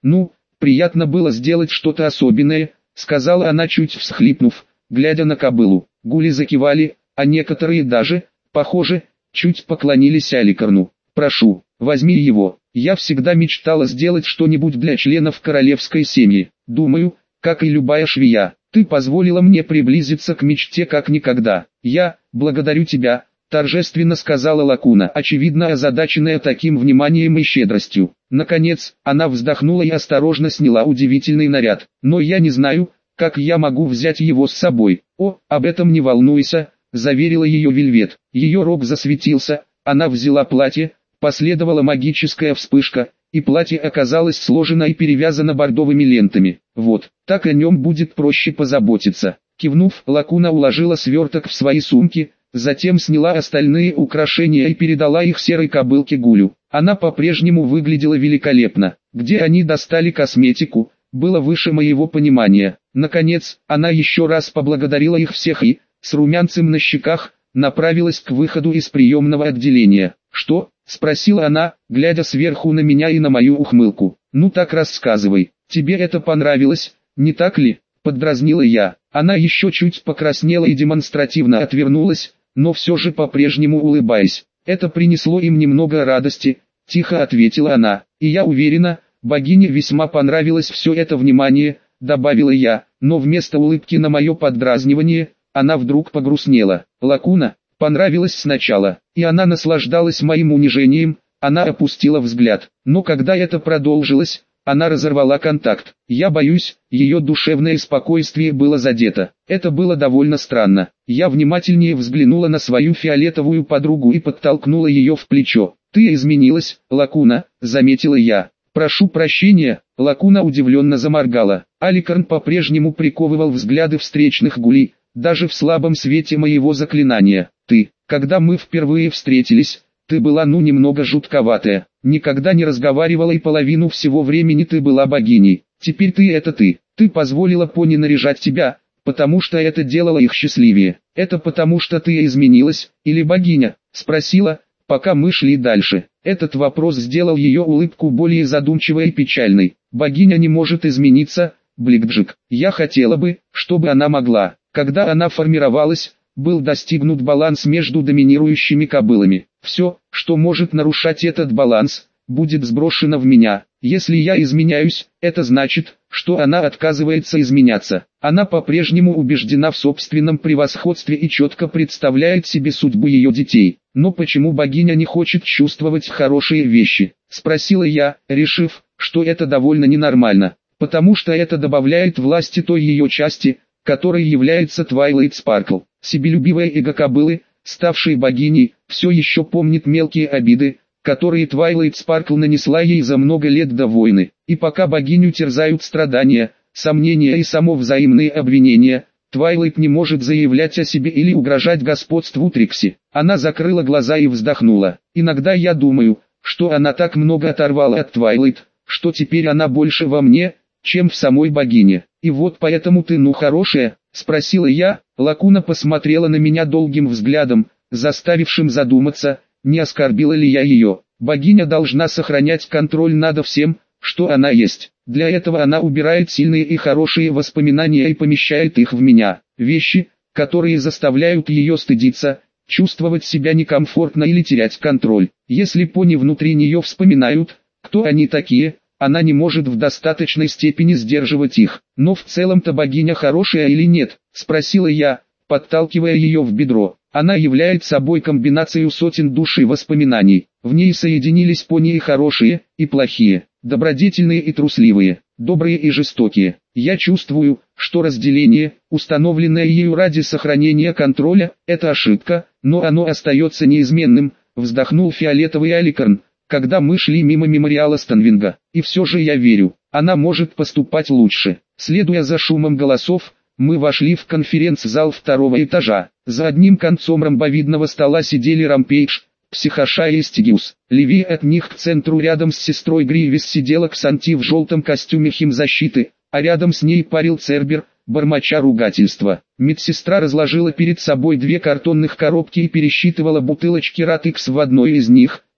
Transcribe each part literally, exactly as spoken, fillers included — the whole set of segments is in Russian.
Ну, приятно было сделать что-то особенное, сказала она, чуть всхлипнув, глядя на кобылу. Гули закивали, а некоторые даже, похоже, чуть поклонились Аликарну. «Прошу, возьми его. Я всегда мечтала сделать что-нибудь для членов королевской семьи. Думаю, как и любая швея, ты позволила мне приблизиться к мечте как никогда. Я благодарю тебя», — торжественно сказала Лакуна, очевидно озадаченная таким вниманием и щедростью. Наконец, она вздохнула и осторожно сняла удивительный наряд. «Но я не знаю, как я могу взять его с собой». «О, об этом не волнуйся», — заверила ее Вельвет. Ее рог засветился, она взяла платье, последовала магическая вспышка, и платье оказалось сложено и перевязано бордовыми лентами. «Вот, так о нем будет проще позаботиться». Кивнув, Лакуна уложила сверток в свои сумки, затем сняла остальные украшения и передала их серой кобылке Гулю. Она по-прежнему выглядела великолепно. Где они достали косметику, было выше моего понимания. Наконец, она еще раз поблагодарила их всех и, с румянцем на щеках, направилась к выходу из приемного отделения. «Что?» — спросила она, глядя сверху на меня и на мою ухмылку. «Ну так рассказывай, тебе это понравилось, не так ли?» — поддразнила я. Она еще чуть покраснела и демонстративно отвернулась, но все же по-прежнему улыбаясь. «Это принесло им немного радости», — тихо ответила она. «И я уверена, богине весьма понравилось все это внимание», — добавила я, но вместо улыбки на мое поддразнивание, она вдруг погрустнела. «Лакуна, понравилось сначала, и она наслаждалась моим унижением», она опустила взгляд. Но когда это продолжилось, она разорвала контакт. Я боюсь, ее душевное спокойствие было задето. Это было довольно странно. Я внимательнее взглянула на свою фиолетовую подругу и подтолкнула ее в плечо. «Ты изменилась, Лакуна», — заметила я. «Прошу прощения», — Лакуна удивленно заморгала. Аликарн по-прежнему приковывал взгляды встречных Гули, даже в слабом свете моего заклинания. «Ты, когда мы впервые встретились, ты была ну немного жутковатая, никогда не разговаривала и половину всего времени ты была богиней. Теперь ты это ты, ты позволила пони наряжать тебя, потому что это делало их счастливее. Это потому что ты изменилась, или богиня?» — спросила, пока мы шли дальше. Этот вопрос сделал ее улыбку более задумчивой и печальной. «Богиня не может измениться, Бликджик. Я хотела бы, чтобы она могла». Когда она формировалась, был достигнут баланс между доминирующими кобылами. Все, что может нарушать этот баланс, будет сброшено в меня. Если я изменяюсь, это значит, что она отказывается изменяться. Она по-прежнему убеждена в собственном превосходстве и четко представляет себе судьбу ее детей. «Но почему богиня не хочет чувствовать хорошие вещи?» — спросила я, решив, что это довольно ненормально. «Потому что это добавляет власти той ее части, которой является Твайлайт Спаркл. Себелюбивая эго кобылы, ставшей богиней, все еще помнит мелкие обиды, которые Твайлайт Спаркл нанесла ей за много лет до войны. И пока богиню терзают страдания, сомнения и самовзаимные обвинения, Твайлайт не может заявлять о себе или угрожать господству Трикси». Она закрыла глаза и вздохнула. «Иногда я думаю, что она так много оторвала от Твайлайт, что теперь она больше во мне, чем в самой богине. И вот поэтому ты ну хорошая?» — спросила я. Лакуна посмотрела на меня долгим взглядом, заставившим задуматься, не оскорбила ли я ее. Богиня должна сохранять контроль над всем, что она есть. Для этого она убирает сильные и хорошие воспоминания и помещает их в меня. Вещи, которые заставляют ее стыдиться, чувствовать себя некомфортно или терять контроль. Если пони внутри нее вспоминают, кто они такие, она не может в достаточной степени сдерживать их. «Но в целом-то богиня хорошая или нет?» — спросила я, подталкивая ее в бедро. «Она является собой комбинацию сотен душ и воспоминаний. В ней соединились пони и хорошие, и плохие, добродетельные и трусливые, добрые и жестокие. Я чувствую, что разделение, установленное ею ради сохранения контроля, это ошибка, но оно остается неизменным», — вздохнул фиолетовый Аликарн, когда мы шли мимо мемориала Станвинга. «И все же я верю, она может поступать лучше». Следуя за шумом голосов, мы вошли в конференц-зал второго этажа. За одним концом ромбовидного стола сидели Рампейдж, Психоша и Стигиус. Левее от них к центру рядом с сестрой Гривис сидела Ксанти в желтом костюме химзащиты, а рядом с ней парил Цербер, бормоча ругательства. Медсестра разложила перед собой две картонных коробки и пересчитывала бутылочки Ратикс в одной из них.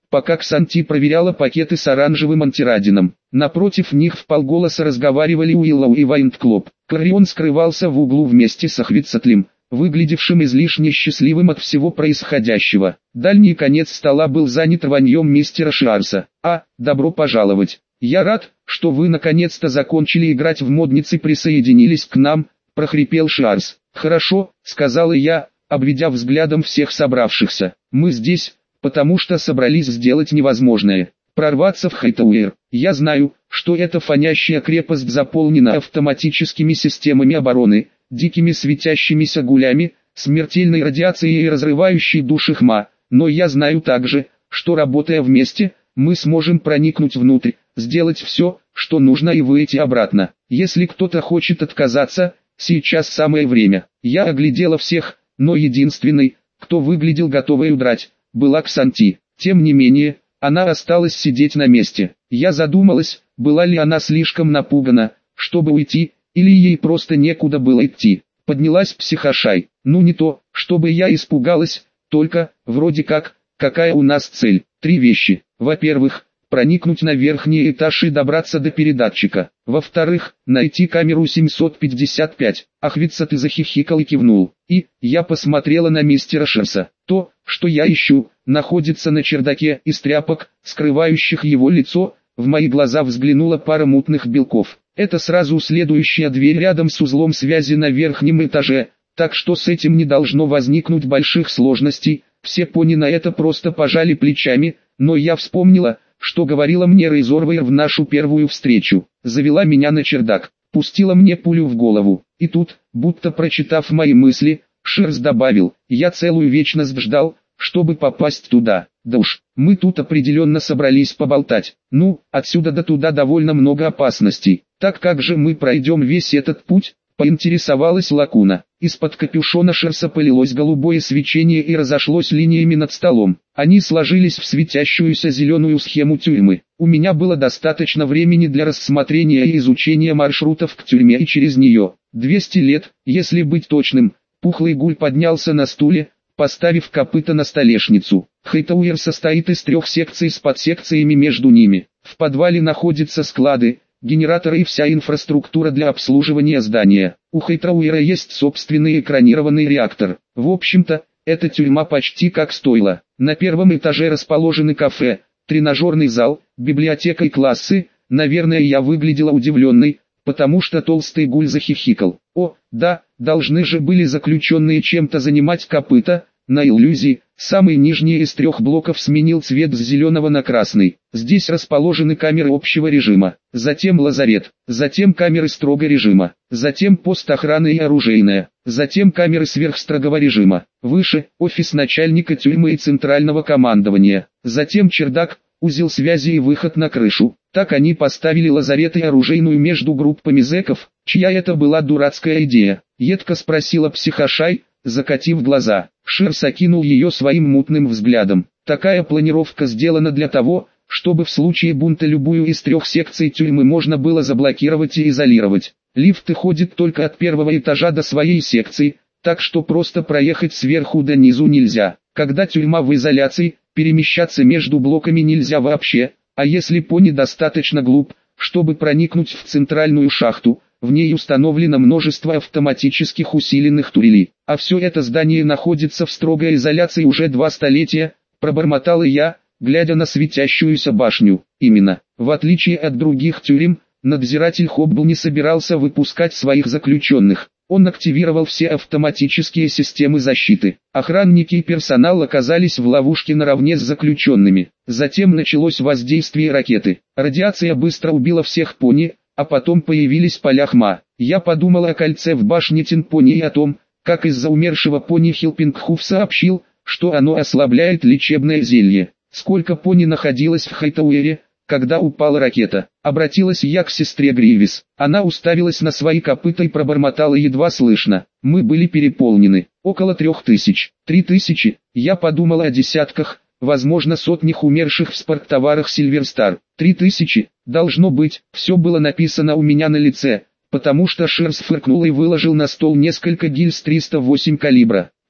пока Ксанти проверяла пакеты с оранжевым антирадином. Напротив них вполголоса разговаривали Уиллоу и Вайнтклоп. Кларион скрывался в углу вместе с Ахвицатлем, выглядевшим излишне счастливым от всего происходящего. Дальний конец стола был занят рваньем мистера Шиарса. «А, добро пожаловать! Я рад, что вы наконец-то закончили играть в модницы и присоединились к нам», — прохрипел Шиарс. «Хорошо», — сказала я, обведя взглядом всех собравшихся. «Мы здесь, потому что собрались сделать невозможное. Прорваться в Хайтауэр. Я знаю, что эта фонящая крепость заполнена автоматическими системами обороны, дикими светящимися гулями, смертельной радиацией и разрывающей души хма, но я знаю также, что работая вместе, мы сможем проникнуть внутрь, сделать все, что нужно и выйти обратно. Если кто-то хочет отказаться, сейчас самое время». Я оглядела всех, но единственной, кто выглядел готовой удрать, была Ксанти. Тем не менее, она осталась сидеть на месте. Я задумалась, была ли она слишком напугана, чтобы уйти, или ей просто некуда было идти. Поднялась Психошай. Ну не то, чтобы я испугалась, только, вроде как, какая у нас цель. Три вещи. Во-первых, проникнуть на верхний этаж и добраться до передатчика. Во-вторых, найти камеру семьсот пятьдесят пять. Ахвицат захихикал и кивнул. И, я посмотрела на мистера Шерса. То, что я ищу, находится на чердаке из тряпок, скрывающих его лицо. В мои глаза взглянула пара мутных белков. Это сразу следующая дверь рядом с узлом связи на верхнем этаже, так что с этим не должно возникнуть больших сложностей. Все пони на это просто пожали плечами, но я вспомнила, что говорила мне Рейзорвейр в нашу первую встречу. Завела меня на чердак, пустила мне пулю в голову. И тут, будто прочитав мои мысли, Шерс добавил: «Я целую вечность ждал, чтобы попасть туда. Да уж, мы тут определенно собрались поболтать. Ну, отсюда до туда довольно много опасностей. Так как же мы пройдем весь этот путь?» — поинтересовалась Лакуна. Из-под капюшона Шерса полилось голубое свечение и разошлось линиями над столом. Они сложились в светящуюся зеленую схему тюрьмы. У меня было достаточно времени для рассмотрения и изучения маршрутов к тюрьме и через нее. двести лет, если быть точным. Пухлый гуль поднялся на стуле, поставив копыта на столешницу. Хайтауэр состоит из трех секций с подсекциями между ними. В подвале находятся склады, генераторы и вся инфраструктура для обслуживания здания. У Хайтауэра есть собственный экранированный реактор. В общем-то, эта тюрьма почти как стойло. На первом этаже расположены кафе, тренажерный зал, библиотека и классы. Наверное, я выглядела удивленной, потому что толстый гуль захихикал. О, да, должны же были заключенные чем-то занимать копыта. На иллюзии, самый нижний из трех блоков сменил цвет с зеленого на красный. Здесь расположены камеры общего режима, затем лазарет, затем камеры строгого режима, затем пост охраны и оружейная, затем камеры сверхстрогого режима, выше – офис начальника тюрьмы и центрального командования, затем чердак, узел связи и выход на крышу. Так они поставили лазарет и оружейную между группами зэков. Чья это была дурацкая идея? Едко спросила Психошай, закатив глаза. Шерс окинул ее своим мутным взглядом. Такая планировка сделана для того, чтобы в случае бунта любую из трех секций тюрьмы можно было заблокировать и изолировать. Лифты ходят только от первого этажа до своей секции, так что просто проехать сверху до низу нельзя. Когда тюрьма в изоляции, перемещаться между блоками нельзя вообще, а если пони достаточно глуп, чтобы проникнуть в центральную шахту, в ней установлено множество автоматических усиленных турелей. А все это здание находится в строгой изоляции уже два столетия, пробормотала я, глядя на светящуюся башню. Именно, в отличие от других тюрем, надзиратель Хоббл не собирался выпускать своих заключенных. Он активировал все автоматические системы защиты. Охранники и персонал оказались в ловушке наравне с заключенными. Затем началось воздействие ракеты. Радиация быстро убила всех пони, а потом появились поля хма. Я подумал о кольце в башне Тинпони и о том, как из-за умершего пони Хилпингхуф сообщил, что оно ослабляет лечебное зелье. Сколько пони находилось в Хайтауэре, когда упала ракета? Обратилась я к сестре Гривис. Она уставилась на свои копыта и пробормотала едва слышно. Мы были переполнены. Около трех тысяч. Три тысячи. Я подумала о десятках, возможно сотнях умерших в спорттоварах Сильверстар. Три тысячи. Должно быть, все было написано у меня на лице, потому что Шерс фыркнул и выложил на стол несколько гильз триста восемь калибра.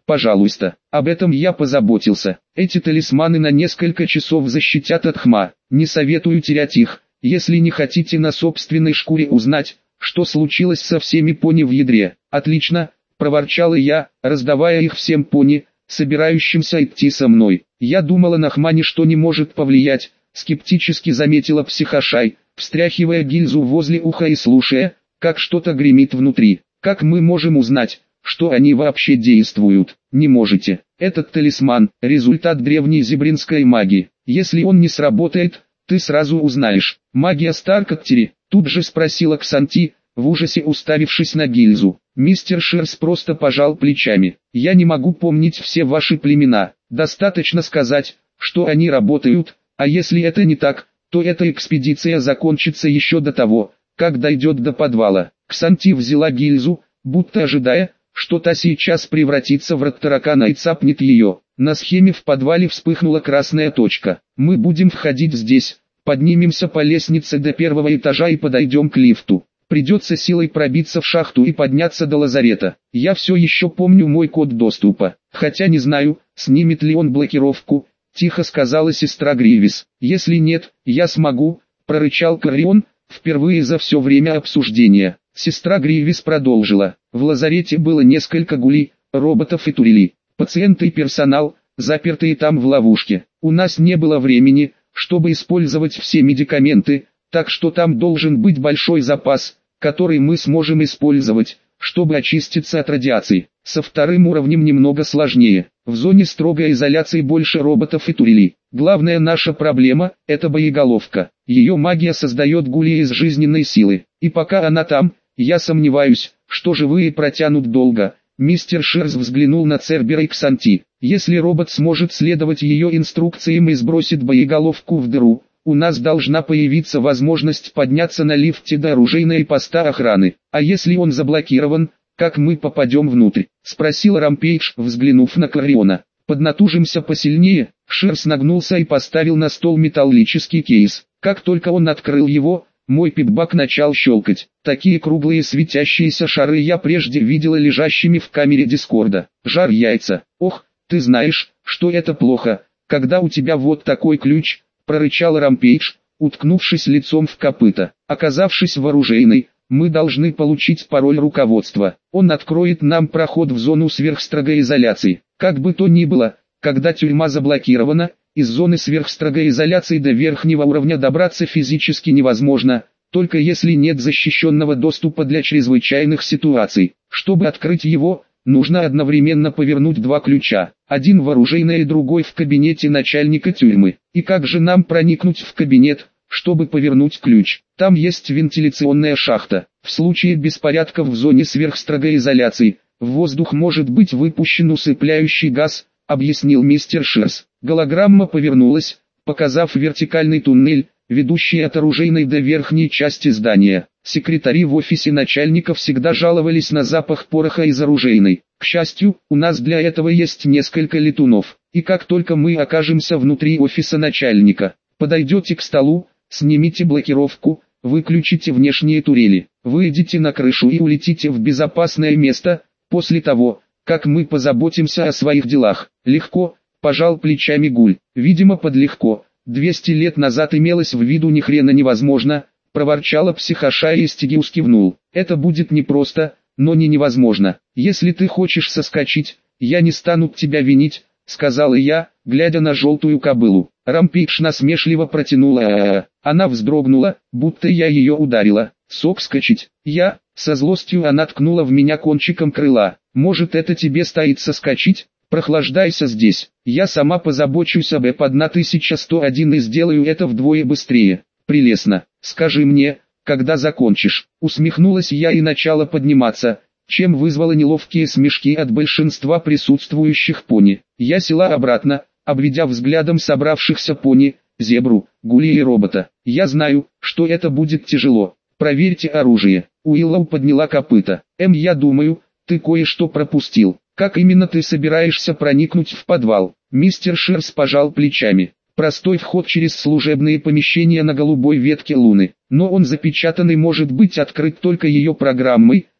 Пожалуйста, об этом я позаботился. Эти талисманы на несколько часов защитят от хма. Не советую терять их, если не хотите на собственной шкуре узнать, что случилось со всеми пони в ядре. Отлично, проворчала я, раздавая их всем пони, собирающимся идти со мной. Я думала, на хма ничто не может повлиять, скептически заметила психошай, встряхивая гильзу возле уха и слушая, как что-то гремит внутри. Как мы можем узнать, что они вообще действуют? Не можете. Этот талисман – результат древней зебринской магии. Если он не сработает, ты сразу узнаешь. Магия Старкоттери? Тут же спросила Ксанти, в ужасе уставившись на гильзу. Мистер Шерс просто пожал плечами. Я не могу помнить все ваши племена. Достаточно сказать, что они работают, а если это не так, то эта экспедиция закончится еще до того, как дойдет до подвала. Ксанти взяла гильзу, будто ожидая, что та сейчас превратится в рот таракана и цапнет ее. На схеме в подвале вспыхнула красная точка. Мы будем входить здесь, поднимемся по лестнице до первого этажа и подойдем к лифту. Придется силой пробиться в шахту и подняться до лазарета. Я все еще помню мой код доступа, хотя не знаю, снимет ли он блокировку, тихо сказала сестра Гривис. Если нет, я смогу, прорычал Корион, впервые за все время обсуждения. Сестра Гривис продолжила. В лазарете было несколько гулей, роботов и турелей. Пациенты и персонал, запертые там в ловушке. У нас не было времени, чтобы использовать все медикаменты, так что там должен быть большой запас, который мы сможем использовать, чтобы очиститься от радиации. Со вторым уровнем немного сложнее. В зоне строгой изоляции больше роботов и турелей. Главная наша проблема – это боеголовка. Ее магия создает гулей из жизненной силы. И пока она там, я сомневаюсь, что живые протянут долго. Мистер Шерс взглянул на Цербера и Ксанти. Если робот сможет следовать ее инструкциям и сбросит боеголовку в дыру, у нас должна появиться возможность подняться на лифте до оружейной поста охраны. А если он заблокирован, как мы попадем внутрь? Спросил Рампейдж, взглянув на Кориона. Поднатужимся посильнее. Шерс нагнулся и поставил на стол металлический кейс. Как только он открыл его, мой пипбак начал щелкать. Такие круглые светящиеся шары я прежде видела лежащими в камере Дискорда. Жар яйца. Ох, ты знаешь, что это плохо, когда у тебя вот такой ключ, прорычал Рампейдж, уткнувшись лицом в копыта. Оказавшись в оружейной, мы должны получить пароль руководства. Он откроет нам проход в зону сверхстрогой изоляции. Как бы то ни было, когда тюрьма заблокирована, из зоны сверхстрогой изоляции до верхнего уровня добраться физически невозможно, только если нет защищенного доступа для чрезвычайных ситуаций. Чтобы открыть его, нужно одновременно повернуть два ключа, один в оружейной и другой в кабинете начальника тюрьмы. И как же нам проникнуть в кабинет, чтобы повернуть ключ? Там есть вентиляционная шахта. В случае беспорядков в зоне сверхстрогой изоляции, в воздух может быть выпущен усыпляющий газ, объяснил мистер Шерс. Голограмма повернулась, показав вертикальный туннель, ведущий от оружейной до верхней части здания. Секретари в офисе начальника всегда жаловались на запах пороха из оружейной. К счастью, у нас для этого есть несколько летунов. И как только мы окажемся внутри офиса начальника, подойдете к столу, снимите блокировку, выключите внешние турели, выйдите на крышу и улетите в безопасное место, после того, как мы позаботимся о своих делах. Легко, пожал плечами Гуль. Видимо, под легко. двести лет назад имелось в виду ни хрена невозможно, проворчала психоша и Стигиус кивнул. Это будет непросто, но не невозможно. Если ты хочешь соскочить, я не стану тебя винить, сказала я, глядя на желтую кобылу. Рампейдж насмешливо протянула. А-а-а. Она вздрогнула, будто я ее ударила. Соскочить. Я, со злостью она ткнула в меня кончиком крыла. Может, это тебе стоит соскочить? Прохлаждайся здесь. Я сама позабочусь об эп тысяча сто один и сделаю это вдвое быстрее. Прелестно. Скажи мне, когда закончишь. Усмехнулась я и начала подниматься, чем вызвала неловкие смешки от большинства присутствующих пони. Я села обратно, обведя взглядом собравшихся пони, зебру, гули и робота. Я знаю, что это будет тяжело. Проверьте оружие. Уиллоу подняла копыта. Эм, я думаю, ты кое-что пропустил. Как именно ты собираешься проникнуть в подвал? Мистер Шерс пожал плечами. Простой вход через служебные помещения на голубой ветке Луны. Но он запечатанный, может быть открыт только ее программой,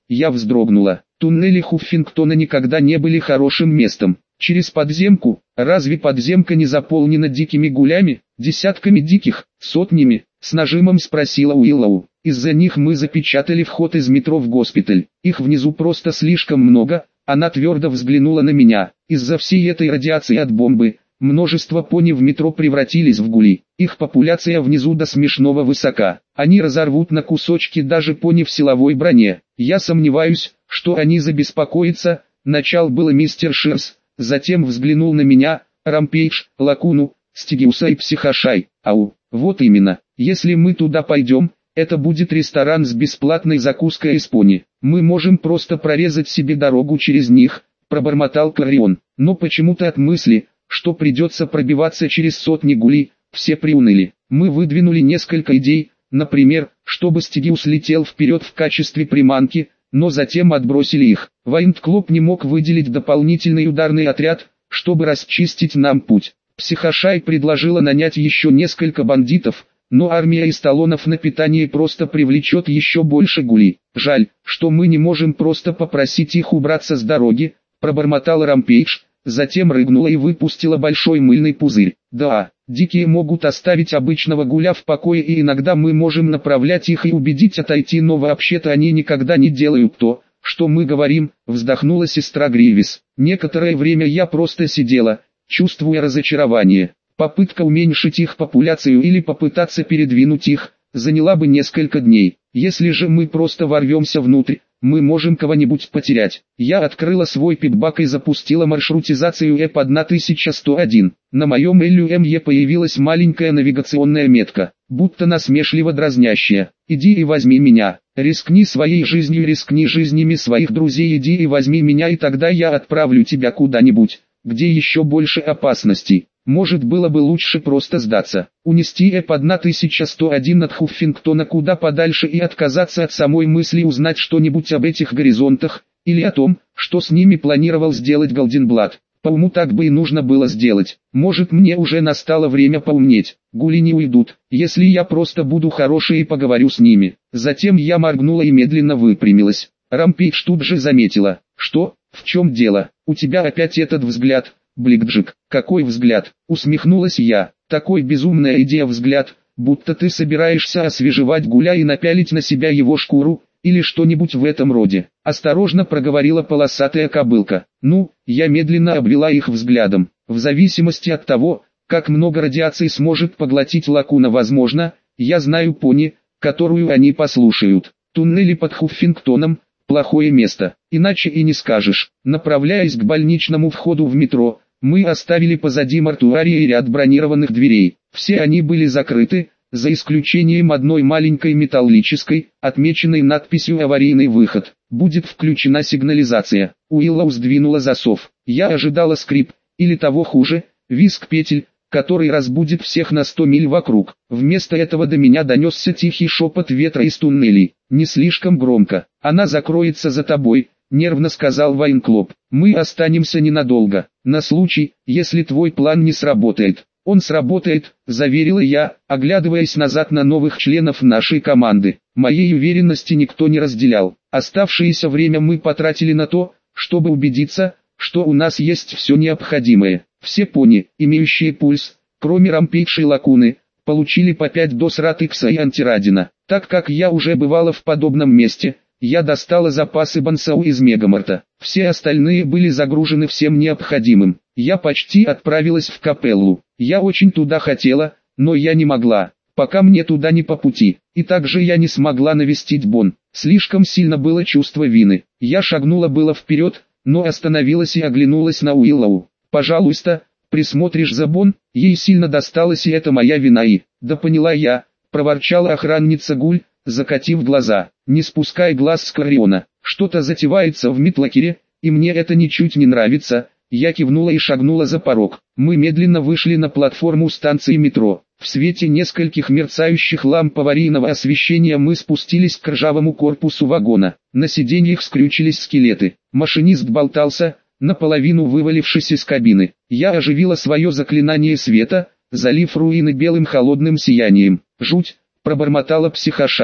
Я вздрогнула. Туннели Хуффингтона никогда не были хорошим местом. Через подземку? Разве подземка не заполнена дикими гулями? Десятками диких? Сотнями? С нажимом спросила Уиллоу. Из-за них мы запечатали вход из метро в госпиталь. Их внизу просто слишком много. Она твердо взглянула на меня. Из-за всей этой радиации от бомбы, множество пони в метро превратились в гули. Их популяция внизу до смешного высока. Они разорвут на кусочки даже пони в силовой броне. Я сомневаюсь, что они забеспокоятся. Начал было мистер Ширс, затем взглянул на меня, Рампейдж, Лакуну, Стигиуса и Психошай. Ау, вот именно. Если мы туда пойдем, это будет ресторан с бесплатной закуской из пони. Мы можем просто прорезать себе дорогу через них, пробормотал Кларион. Но почему-то от мысли, что придется пробиваться через сотни гулей, все приуныли. Мы выдвинули несколько идей, например, чтобы Стигиус летел вперед в качестве приманки, но затем отбросили их. Вайнд-клуб не мог выделить дополнительный ударный отряд, чтобы расчистить нам путь. Психошай предложила нанять еще несколько бандитов, но армия из талонов на питание просто привлечет еще больше гулей. Жаль, что мы не можем просто попросить их убраться с дороги, пробормотал Рампейдж, затем рыгнула и выпустила большой мыльный пузырь. Да, дикие могут оставить обычного гуля в покое, и иногда мы можем направлять их и убедить отойти, но вообще-то они никогда не делают то, что мы говорим, вздохнула сестра Гривис. Некоторое время я просто сидела, чувствуя разочарование. Попытка уменьшить их популяцию или попытаться передвинуть их, заняла бы несколько дней. Если же мы просто ворвемся внутрь, мы можем кого-нибудь потерять. Я открыла свой пипбак и запустила маршрутизацию Э П тысяча сто один. На моем Эл Ю Эм Е появилась маленькая навигационная метка, будто насмешливо дразнящая. Иди и возьми меня. Рискни своей жизнью, рискни жизнями своих друзей, иди и возьми меня, и тогда я отправлю тебя куда-нибудь, где еще больше опасностей. Может, было бы лучше просто сдаться, унести Э П тысяча сто один от Хуффингтона куда подальше и отказаться от самой мысли узнать что-нибудь об этих горизонтах, или о том, что с ними планировал сделать Голденблат. По уму так бы и нужно было сделать. Может, мне уже настало время поумнеть. Гули не уйдут, если я просто буду хорошей и поговорю с ними. Затем я моргнула и медленно выпрямилась. Рампейдж тут же заметила. Что? В чем дело? У тебя опять этот взгляд? Бликджик, какой взгляд? Усмехнулась я. Такой безумная идея взгляд, будто ты собираешься освежевать гуля и напялить на себя его шкуру, или что-нибудь в этом роде. Осторожно проговорила полосатая кобылка. Ну, я медленно обвела их взглядом. В зависимости от того, как много радиации сможет поглотить Лакуна, возможно, я знаю пони, которую они послушают. Туннели под Хуффингтоном – плохое место, иначе и не скажешь. Направляясь к больничному входу в метро, мы оставили позади мортуария и ряд бронированных дверей. Все они были закрыты, за исключением одной маленькой металлической, отмеченной надписью «Аварийный выход». Будет включена сигнализация. Уиллоу сдвинула засов. Я ожидала скрип, или того хуже, визг петель, который разбудит всех на сто миль вокруг. Вместо этого до меня донесся тихий шепот ветра из туннелей. Не слишком громко. Она закроется за тобой, нервно сказал Вайнклоп. Мы останемся ненадолго, на случай, если твой план не сработает. Он сработает, заверила я, оглядываясь назад на новых членов нашей команды. Моей уверенности никто не разделял. Оставшееся время мы потратили на то, чтобы убедиться, что у нас есть все необходимое. Все пони, имеющие пульс, кроме Рампейдж и Лакуны, получили по пять доз Ратекса и антирадина. Так как я уже бывала в подобном месте, я достала запасы Бансау из Мегамарта. Все остальные были загружены всем необходимым. Я почти отправилась в Капеллу. Я очень туда хотела, но я не могла, пока мне туда не по пути. И также я не смогла навестить Бон. Слишком сильно было чувство вины. Я шагнула было вперед, но остановилась и оглянулась на Уиллоу. «Пожалуйста, присмотришь за Бон, ей сильно досталось, и это моя вина и...» «Да поняла я», — проворчала охранница Гуль, закатив глаза. «Не спускай глаз с Клариона. Что-то затевается в Митлакере, и мне это ничуть не нравится». Я кивнула и шагнула за порог. Мы медленно вышли на платформу станции метро. В свете нескольких мерцающих ламп аварийного освещения мы спустились к ржавому корпусу вагона. На сиденьях скрючились скелеты. Машинист болтался, наполовину вывалившись из кабины. Я оживила свое заклинание света, залив руины белым холодным сиянием. «Жуть!» — пробормотала Психошай.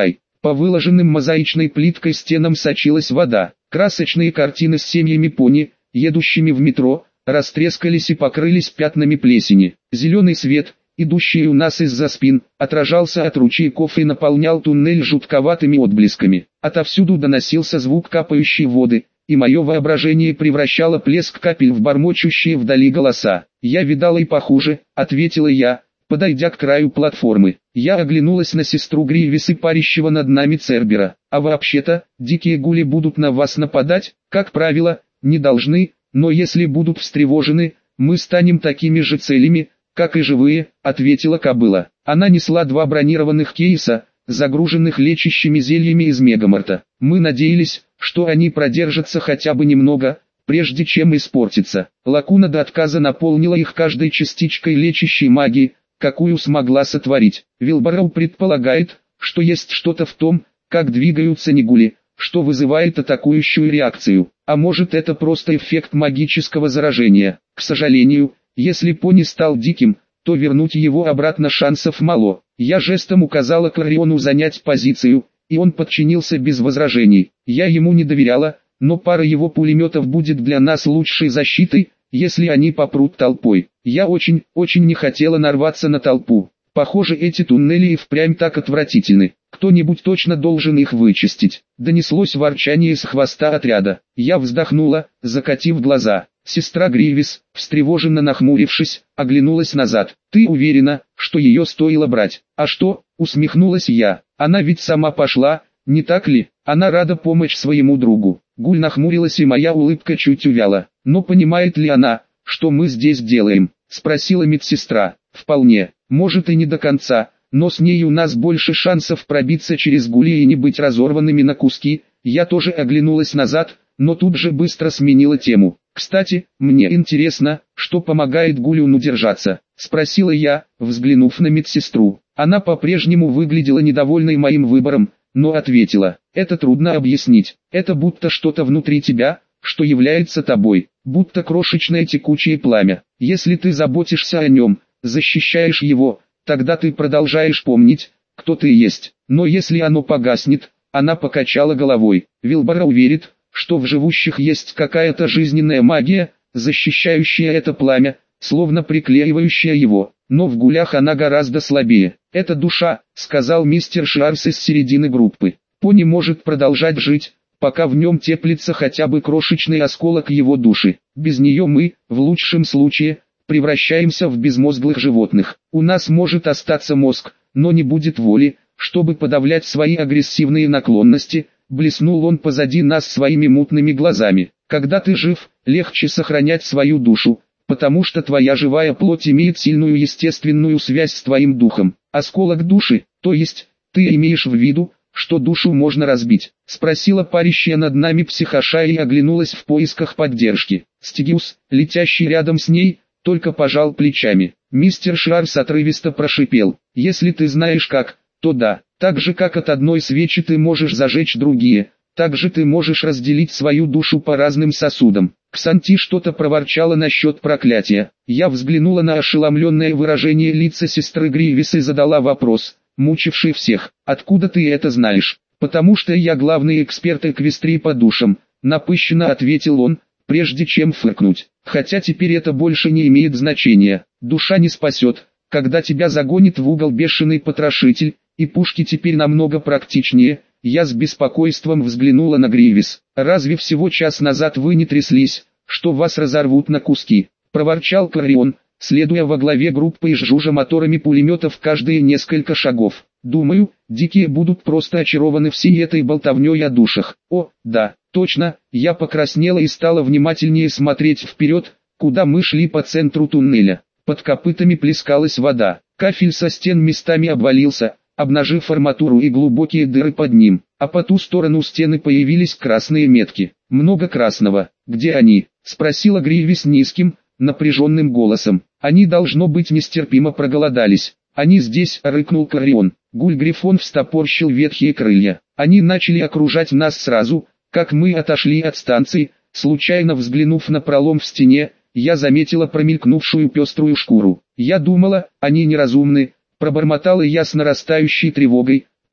По выложенным мозаичной плиткой стенам сочилась вода. Красочные картины с семьями пони, едущими в метро, растрескались и покрылись пятнами плесени. Зеленый свет, идущий у нас из-за спин, отражался от ручейков и наполнял туннель жутковатыми отблесками. Отовсюду доносился звук капающей воды, и мое воображение превращало плеск капель в бормочущие вдали голоса. «Я видала и похуже», — ответила я, подойдя к краю платформы. Я оглянулась на сестру Гривиса, парящего над нами Цербера. «А вообще-то, дикие гули будут на вас нападать, как правило, не должны, но если будут встревожены, мы станем такими же целями, как и живые», — ответила кобыла. Она несла два бронированных кейса, загруженных лечащими зельями из мегаморта. Мы надеялись, что они продержатся хотя бы немного, прежде чем испортиться. Лакуна до отказа наполнила их каждой частичкой лечащей магии, какую смогла сотворить. Вилбороу предполагает, что есть что-то в том, как двигаются нигули, что вызывает атакующую реакцию. А может, это просто эффект магического заражения. К сожалению, если пони стал диким, то вернуть его обратно шансов мало. Я жестом указала Клариону занять позицию, и он подчинился без возражений. Я ему не доверяла, но пара его пулеметов будет для нас лучшей защитой, если они попрут толпой. Я очень, очень не хотела нарваться на толпу. Похоже, эти туннели и впрямь так отвратительны. Кто-нибудь точно должен их вычистить. Донеслось ворчание с хвоста отряда. Я вздохнула, закатив глаза. Сестра Гривис, встревоженно нахмурившись, оглянулась назад. «Ты уверена, что ее стоило брать?» «А что?» — усмехнулась я. «Она ведь сама пошла, не так ли? Она рада помочь своему другу». Гуль нахмурилась, и моя улыбка чуть увяла. «Но понимает ли она, что мы здесь делаем?» — спросила медсестра. «Вполне. Может и не до конца, но с ней у нас больше шансов пробиться через Гули и не быть разорванными на куски». Я тоже оглянулась назад, но тут же быстро сменила тему. «Кстати, мне интересно, что помогает Гулюну держаться?» — спросила я, взглянув на медсестру. Она по-прежнему выглядела недовольной моим выбором, но ответила: «Это трудно объяснить. Это будто что-то внутри тебя, что является тобой, будто крошечное текучее пламя. Если ты заботишься о нем, защищаешь его, тогда ты продолжаешь помнить, кто ты есть. Но если оно погаснет...» Она покачала головой. «Вилбороу верит, что в живущих есть какая-то жизненная магия, защищающая это пламя, словно приклеивающая его, но в гулях она гораздо слабее. «Это душа», — сказал мистер Шарс из середины группы. «Пони может продолжать жить, пока в нем теплится хотя бы крошечный осколок его души. Без нее мы, в лучшем случае, превращаемся в безмозглых животных. У нас может остаться мозг, но не будет воли, чтобы подавлять свои агрессивные наклонности». Блеснул он позади нас своими мутными глазами. «Когда ты жив, легче сохранять свою душу, потому что твоя живая плоть имеет сильную естественную связь с твоим духом. Осколок души, то есть, ты имеешь в виду, что душу можно разбить?» — спросила парящая над нами психоша и оглянулась в поисках поддержки. Стигиус, летящий рядом с ней, только пожал плечами. Мистер Шарс отрывисто прошипел: «Если ты знаешь как, то да. Так же как от одной свечи ты можешь зажечь другие, так же ты можешь разделить свою душу по разным сосудам». Ксанти что-то проворчала насчет проклятия. Я взглянула на ошеломленное выражение лица сестры Гривис и задала вопрос, мучивший всех: «Откуда ты это знаешь?» «Потому что я главный эксперт Эквестрии по душам», — напыщенно ответил он, прежде чем фыркнуть. «Хотя теперь это больше не имеет значения. Душа не спасет, когда тебя загонит в угол бешеный потрошитель, и пушки теперь намного практичнее». Я с беспокойством взглянула на Гривис. «Разве всего час назад вы не тряслись, что вас разорвут на куски?» — проворчал Кларион, следуя во главе группы и жужжа моторами пулеметов каждые несколько шагов. «Думаю, дикие будут просто очарованы всей этой болтовней о душах». «О, да, точно!» Я покраснела и стала внимательнее смотреть вперед, куда мы шли по центру туннеля. Под копытами плескалась вода, кафель со стен местами обвалился, обнажив арматуру и глубокие дыры под ним, а по ту сторону стены появились красные метки. «Много красного. Где они?» — спросила Гривис низким, напряженным голосом. «Они, должно быть, нестерпимо проголодались». «Они здесь», — рыкнул Кларион. Гуль-грифон встопорщил ветхие крылья. «Они начали окружать нас сразу, как мы отошли от станции». Случайно взглянув на пролом в стене, я заметила промелькнувшую пеструю шкуру. «Я думала, они неразумны», — пробормотала я с нарастающей тревогой,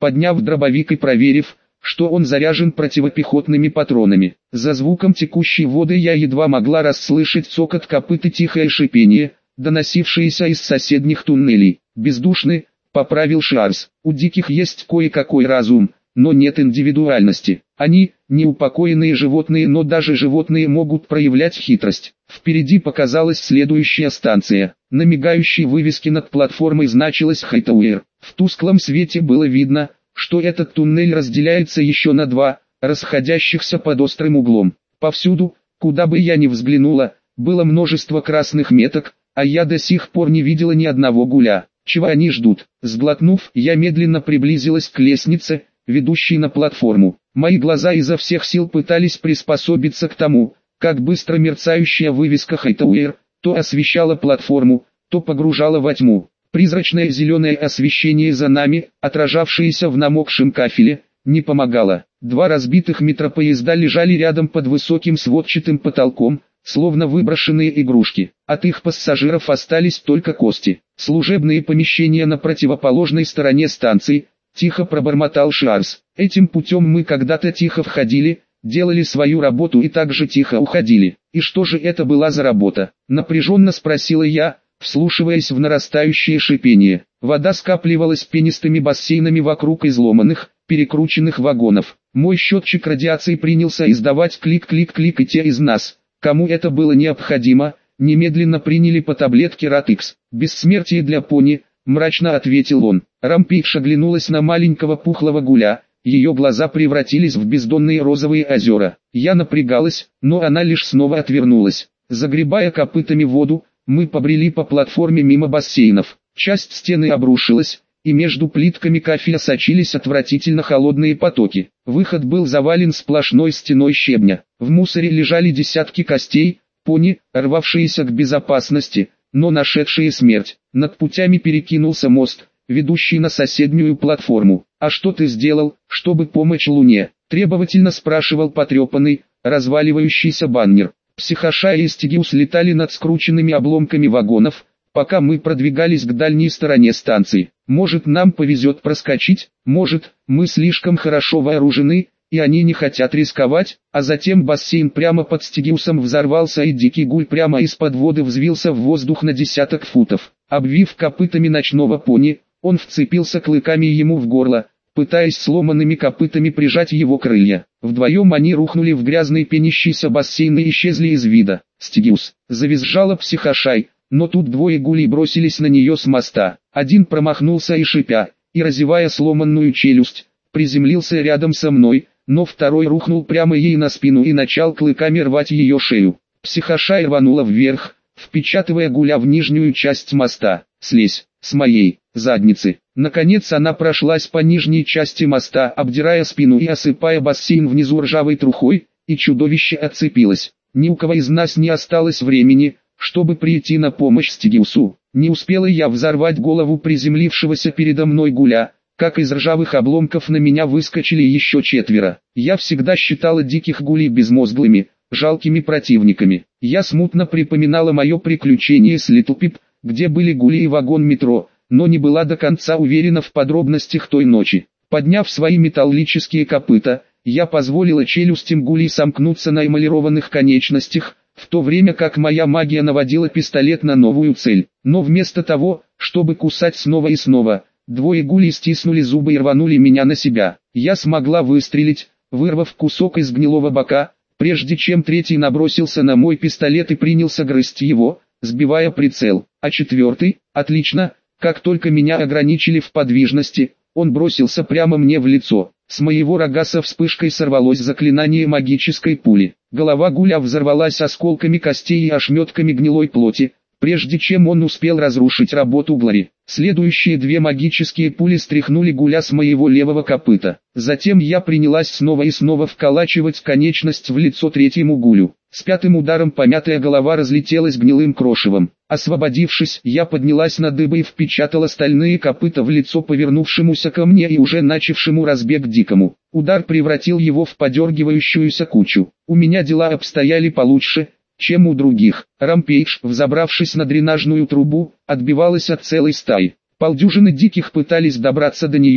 подняв дробовик и проверив, что он заряжен противопехотными патронами. За звуком текущей воды я едва могла расслышать цокот копыт и тихое шипение, доносившееся из соседних туннелей. «Бездушны», — поправил Шарс. «У диких есть кое-какой разум, но нет индивидуальности. Они — неупокоенные животные, но даже животные могут проявлять хитрость». Впереди показалась следующая станция. На мигающей вывеске над платформой значилось «Хайтауэр». В тусклом свете было видно, что этот туннель разделяется еще на два, расходящихся под острым углом. Повсюду, куда бы я ни взглянула, было множество красных меток, а я до сих пор не видела ни одного гуля. Чего они ждут? Сглотнув, я медленно приблизилась к лестнице, ведущей на платформу. Мои глаза изо всех сил пытались приспособиться к тому, как быстро мерцающая вывеска «Хайтауэр» то освещала платформу, то погружала во тьму. Призрачное зеленое освещение за нами, отражавшееся в намокшем кафеле, не помогало. Два разбитых метропоезда лежали рядом под высоким сводчатым потолком, словно выброшенные игрушки. От их пассажиров остались только кости. Служебные помещения на противоположной стороне станции, тихо пробормотал Шарс. Этим путем мы когда-то тихо входили, делали свою работу и также тихо уходили. И что же это была за работа? Напряженно спросила я, вслушиваясь в нарастающее шипение. Вода скапливалась пенистыми бассейнами вокруг изломанных, перекрученных вагонов. Мой счетчик радиации принялся издавать клик-клик-клик, и те из нас, кому это было необходимо, немедленно приняли по таблетке Ратикс. «Бессмертие для пони», — мрачно ответил он. Рампейдж оглянулась на маленького пухлого гуля, ее глаза превратились в бездонные розовые озера. Я напрягалась, но она лишь снова отвернулась. Загребая копытами воду, мы побрели по платформе мимо бассейнов. Часть стены обрушилась, и между плитками кафеля сочились отвратительно холодные потоки. Выход был завален сплошной стеной щебня. В мусоре лежали десятки костей, пони, рвавшиеся к безопасности, но нашедшие смерть. Над путями перекинулся мост, ведущий на соседнюю платформу. «А что ты сделал, чтобы помочь Луне?» — требовательно спрашивал потрепанный, разваливающийся баннер. Психоша и Стигиус летали над скрученными обломками вагонов, пока мы продвигались к дальней стороне станции. Может, нам повезет проскочить, может, мы слишком хорошо вооружены, и они не хотят рисковать. А затем бассейн прямо под Стигиусом взорвался, и дикий гуль прямо из-под воды взвился в воздух на десяток футов. Обвив копытами ночного пони, он вцепился клыками ему в горло, пытаясь сломанными копытами прижать его крылья. Вдвоем они рухнули в грязный пенящийся бассейн и исчезли из вида. «Стигиус!» — завизжала психошай, но тут двое гулей бросились на нее с моста. Один промахнулся и, шипя, и разевая сломанную челюсть, приземлился рядом со мной, но второй рухнул прямо ей на спину и начал клыками рвать ее шею. Психошай рванула вверх, впечатывая гуля в нижнюю часть моста. «Слезь с моей задницы!» Наконец она прошлась по нижней части моста, обдирая спину и осыпая бассейн внизу ржавой трухой, и чудовище отцепилось. Ни у кого из нас не осталось времени, чтобы прийти на помощь Стигиусу. Не успела я взорвать голову приземлившегося передо мной гуля, как из ржавых обломков на меня выскочили еще четверо. Я всегда считала диких гулей безмозглыми, жалкими противниками. Я смутно припоминала мое приключение с Литлпип, где были гули и вагон метро, но не была до конца уверена в подробностях той ночи. Подняв свои металлические копыта, я позволила челюстям гулей сомкнуться на эмалированных конечностях, в то время как моя магия наводила пистолет на новую цель. Но вместо того, чтобы кусать снова и снова, двое гулей стиснули зубы и рванули меня на себя. Я смогла выстрелить, вырвав кусок из гнилого бока, прежде чем третий набросился на мой пистолет и принялся грызть его, сбивая прицел. А четвертый, отлично, как только меня ограничили в подвижности, он бросился прямо мне в лицо. С моего рога со вспышкой сорвалось заклинание магической пули. Голова гуля взорвалась осколками костей и ошметками гнилой плоти, прежде чем он успел разрушить работу Глори. Следующие две магические пули стряхнули гуля с моего левого копыта. Затем я принялась снова и снова вколачивать конечность в лицо третьему гулю. С пятым ударом помятая голова разлетелась гнилым крошевом. Освободившись, я поднялась на дыбы и впечатала стальные копыта в лицо повернувшемуся ко мне и уже начавшему разбег дикому. Удар превратил его в подергивающуюся кучу. У меня дела обстояли получше, чем у других. Рампейдж, взобравшись на дренажную трубу, отбивалась от целой стаи. Полдюжины диких пытались добраться до нее,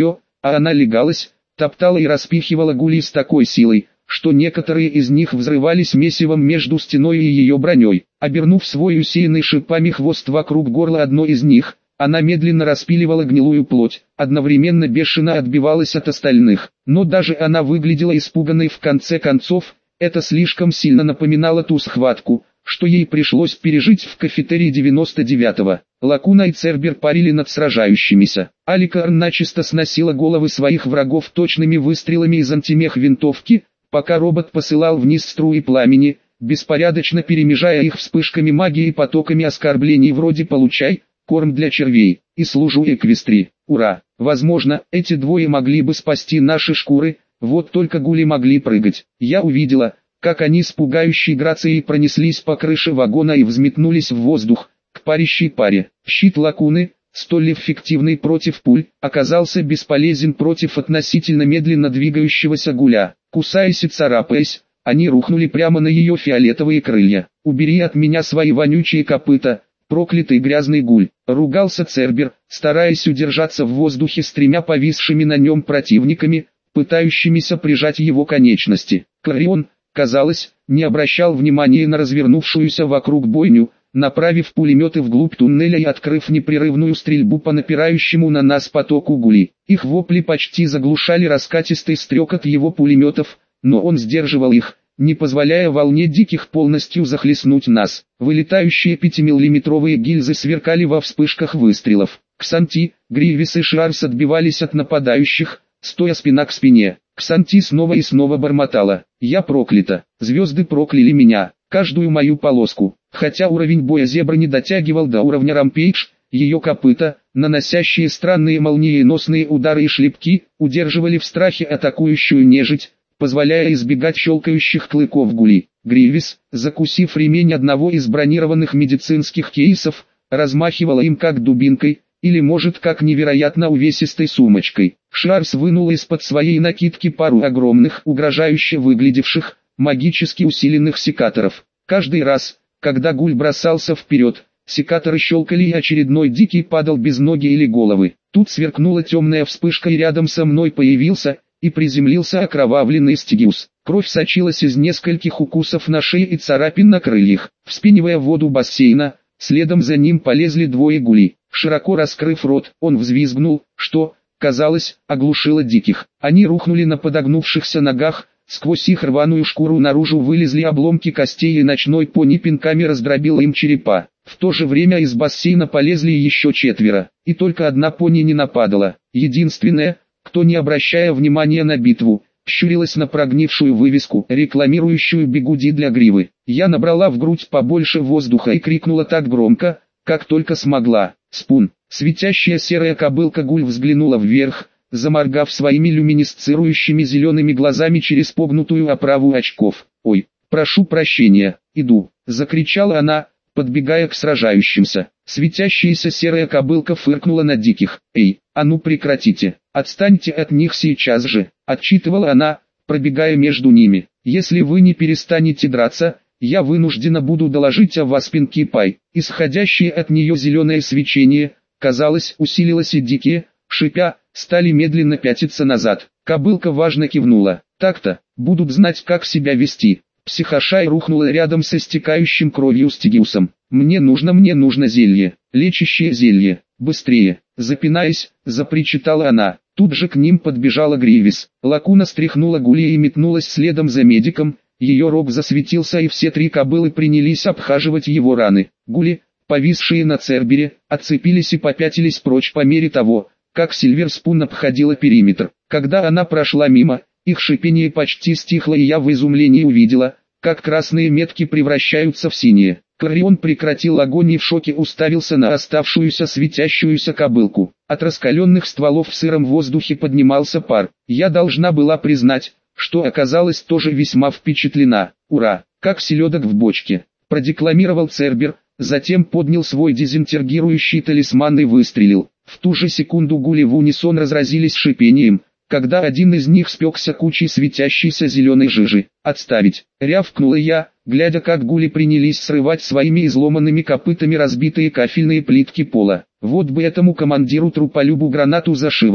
а она легалась, топтала и распихивала гулей с такой силой, что некоторые из них взрывались месивом между стеной и ее броней. Обернув свой усеянный шипами хвост вокруг горла одной из них, она медленно распиливала гнилую плоть, одновременно бешено отбивалась от остальных. Но даже она выглядела испуганной в конце концов, это слишком сильно напоминало ту схватку, что ей пришлось пережить в кафетерии девяносто девятого. Лакуна и Цербер парили над сражающимися. Аликарн начисто сносила головы своих врагов точными выстрелами из антимех винтовки, пока робот посылал вниз струи пламени, беспорядочно перемежая их вспышками магии и потоками оскорблений вроде «получай», «корм для червей» и «служу Эквестри». Ура! Возможно, эти двое могли бы спасти наши шкуры, вот только гули могли прыгать. Я увидела, как они с пугающей грацией пронеслись по крыше вагона и взметнулись в воздух, к парящей паре. Щит Лакуны, столь эффективный против пуль, оказался бесполезен против относительно медленно двигающегося гуля. Кусаясь и царапаясь, они рухнули прямо на ее фиолетовые крылья. «Убери от меня свои вонючие копыта, проклятый грязный гуль!» — ругался Цербер, стараясь удержаться в воздухе с тремя повисшими на нем противниками, пытающимися прижать его конечности. Кларион, казалось, не обращал внимания на развернувшуюся вокруг бойню, направив пулеметы вглубь туннеля и открыв непрерывную стрельбу по напирающему на нас потоку гули. Их вопли почти заглушали раскатистый стрекот его пулеметов, но он сдерживал их, не позволяя волне диких полностью захлестнуть нас. Вылетающие пятимиллиметровые гильзы сверкали во вспышках выстрелов. Ксанти, Гривис и Шарс отбивались от нападающих, стоя спина к спине. Ксанти снова и снова бормотала: «Я проклята, звезды прокляли меня, каждую мою полоску». Хотя уровень боя зебра не дотягивал до уровня Рампейдж, ее копыта, наносящие странные молниеносные удары и шлепки, удерживали в страхе атакующую нежить, позволяя избегать щелкающих клыков гули. Гривис, закусив ремень одного из бронированных медицинских кейсов, размахивала им как дубинкой, или может как невероятно увесистой сумочкой. Шарс вынул из-под своей накидки пару огромных, угрожающе выглядевших, магически усиленных секаторов. Каждый раз, когда гуль бросался вперед, секаторы щелкали и очередной дикий падал без ноги или головы. Тут сверкнула темная вспышка и рядом со мной появился и приземлился окровавленный Стигиус. Кровь сочилась из нескольких укусов на шее и царапин на крыльях. Вспенивая воду бассейна, следом за ним полезли двое гулей. Широко раскрыв рот, он взвизгнул, что, казалось, оглушило диких. Они рухнули на подогнувшихся ногах, сквозь их рваную шкуру наружу вылезли обломки костей и ночной пони пинками раздробил им черепа. В то же время из бассейна полезли еще четверо, и только одна пони не нападала. Единственная, кто не обращая внимания на битву, щурилась на прогнившую вывеску, рекламирующую бигуди для гривы. Я набрала в грудь побольше воздуха и крикнула так громко, как только смогла: «Спун!». Светящая серая кобылка гуль взглянула вверх, заморгав своими люминесцирующими зелеными глазами через погнутую оправу очков. «Ой, прошу прощения, иду!» — закричала она, подбегая к сражающимся. Светящаяся серая кобылка фыркнула на диких. «Эй, а ну прекратите! Отстаньте от них сейчас же!» — отчитывала она, пробегая между ними. «Если вы не перестанете драться, я вынуждена буду доложить о вас Пинки Пай». Исходящее от нее зеленое свечение, казалось, усилилось, и дикие, шипя, стали медленно пятиться назад. Кобылка важно кивнула. «Так-то, будут знать, как себя вести». Психошай рухнула рядом со истекающим кровью Стигиусом. «Мне нужно, мне нужно зелье, лечащее зелье, быстрее!» Запинаясь, запричитала она. Тут же к ним подбежала Гривис. Лакуна стряхнула гули и метнулась следом за медиком. Ее рог засветился, и все три кобылы принялись обхаживать его раны. Гули, повисшие на Цербере, отцепились и попятились прочь по мере того, как Сильверспун обходила периметр. Когда она прошла мимо, их шипение почти стихло, и я в изумлении увидела, как красные метки превращаются в синие. Кларион прекратил огонь и в шоке уставился на оставшуюся светящуюся кобылку. От раскаленных стволов в сыром воздухе поднимался пар. Я должна была признать, что оказалась тоже весьма впечатлена. «Ура, как селедок в бочке», — продекламировал Цербер, затем поднял свой дезинтегрирующий талисман и выстрелил. В ту же секунду гули в унисон разразились шипением, когда один из них спекся кучей светящейся зеленой жижи. «Отставить!» — рявкнула я, глядя, как гули принялись срывать своими изломанными копытами разбитые кафельные плитки пола. Вот бы этому командиру труполюбу гранату за шиворот.